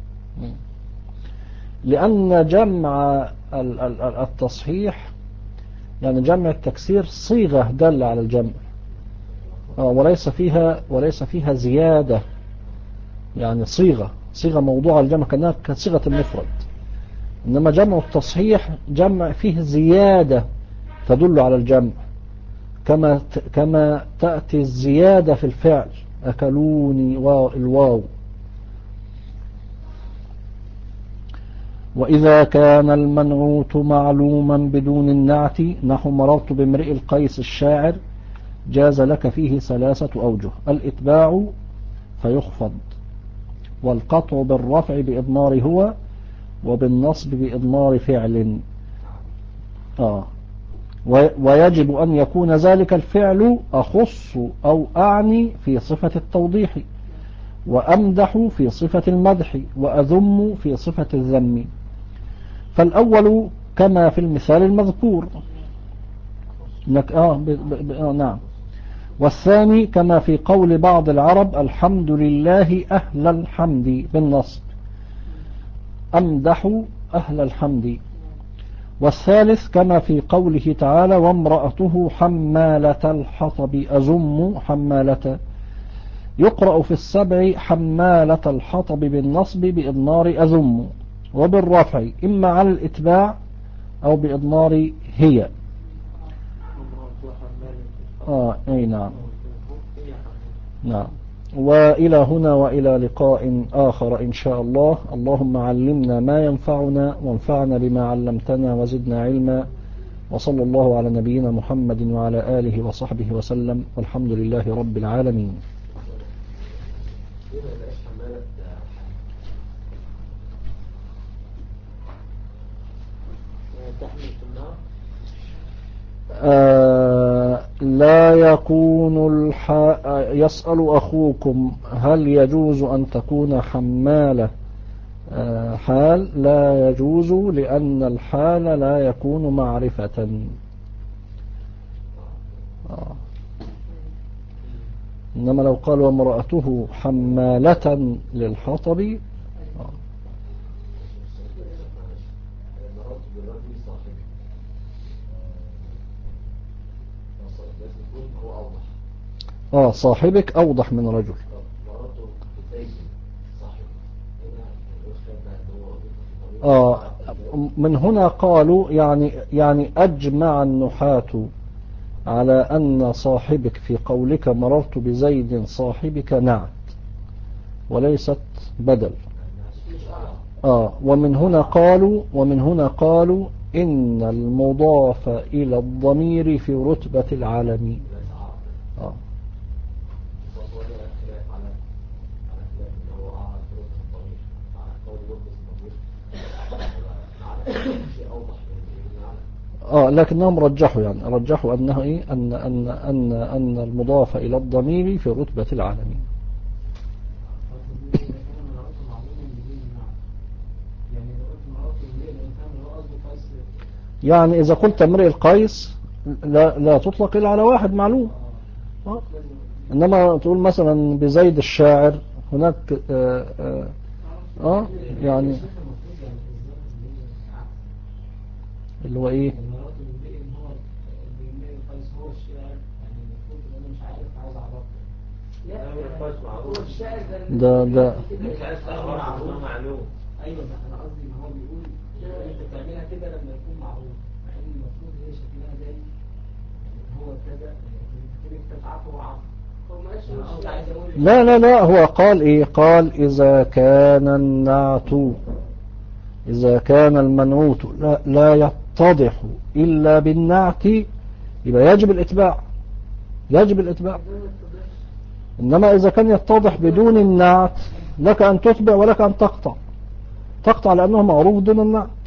لأن جمع التصحيح يعني جمع التكسير صيغة دل على الجمع، وليس فيها وليس فيها زيادة، يعني صيغة صيغة موضوع الجمع كأنها كصيغة المفرد. إنما جمع التصحيح جمع فيه زيادة تدل على الجمع، كما كما تأتي الزيادة في الفعل أكلوني والواو. وإذا كان المنعوت معلوما بدون النعت نحو مررت بامرئ القيس الشاعر جاز لك فيه ثلاثة أوجه: الإتباع فيخفض، والقطع بالرفع بإضمار هو، وبالنصب بإضمار فعل. آه. ويجب أن يكون ذلك الفعل أخص أو أعني في صفة التوضيح، وأمدح في صفة المدح، وأذم في صفة الذم. فالأول كما في المثال المذكور لك آه, ب ب آه نعم. والثاني كما في قول بعض العرب الحمد لله أهل الحمد بالنصب، أمدح أهل الحمد. والثالث كما في قوله تعالى وامرأته حمالة الحطب أزم حمالة، يقرأ في السبع حمالة الحطب بالنصب بإضمار أزم، وبالرفع إما على الإتباع أو بإضمار هي. آه أي نعم نعم. وإلى هنا وإلى لقاء آخر إن شاء الله. اللهم علمنا ما ينفعنا وانفعنا بما علمتنا وزدنا علما، وصلى الله على نبينا محمد وعلى آله وصحبه وسلم، والحمد لله رب العالمين. آه لا يكون الح... يسأل أخوكم هل يجوز أن تكون حمالة آه حال؟ لا يجوز، لأن الحال لا يكون معرفة. آه. إنما لو قال وامرأته حمالة للحطب آه. آه صاحبك أوضح من رجل. آه من هنا قالوا يعني يعني أجمع النحاة على أن صاحبك في قولك مررت بزيد صاحبك نعت وليست بدل. آه ومن هنا قالوا ومن هنا قالوا إن المضاف إلى الضمير في رتبة العالم. آه اه لكنهم رجحوا يعني رجحوا انه ايه ان ان ان ان المضاف الى الضمير في رتبة العالمين. يعني اذا قلت امرئ القيس لا لا تطلق الا على واحد معلوم، آه. إنما تقول مثلا بزيد الشاعر هناك آه, آه, آه يعني اللي هو إيه المرات اللي بيقول ان هو بيميل القيس هو الشاعر، يعني المفروض ان انا مش عارف عاوز اعرفه. لا هو الشاعر ده ده مش عايز تعرف انه معلوم. ايوه انا قصدي ان هو بيقول انت بتعملها كده لما يكون معروف، مع ان المفروض هي شكلها زي يعني هو كذا كده تعرفه هو عارف. هو ما قالش انا قصدي عايز اقول لا لا لا هو قال إيه قال إذا كان النعت إذا كان المنعوت لا, لا يتضح إلا بالنعت يبقى يجب الإتباع يجب الإتباع. إنما إذا كان يتضح بدون النعت لك أن تتبع ولك أن تقطع تقطع لأنه معروف دون النعت.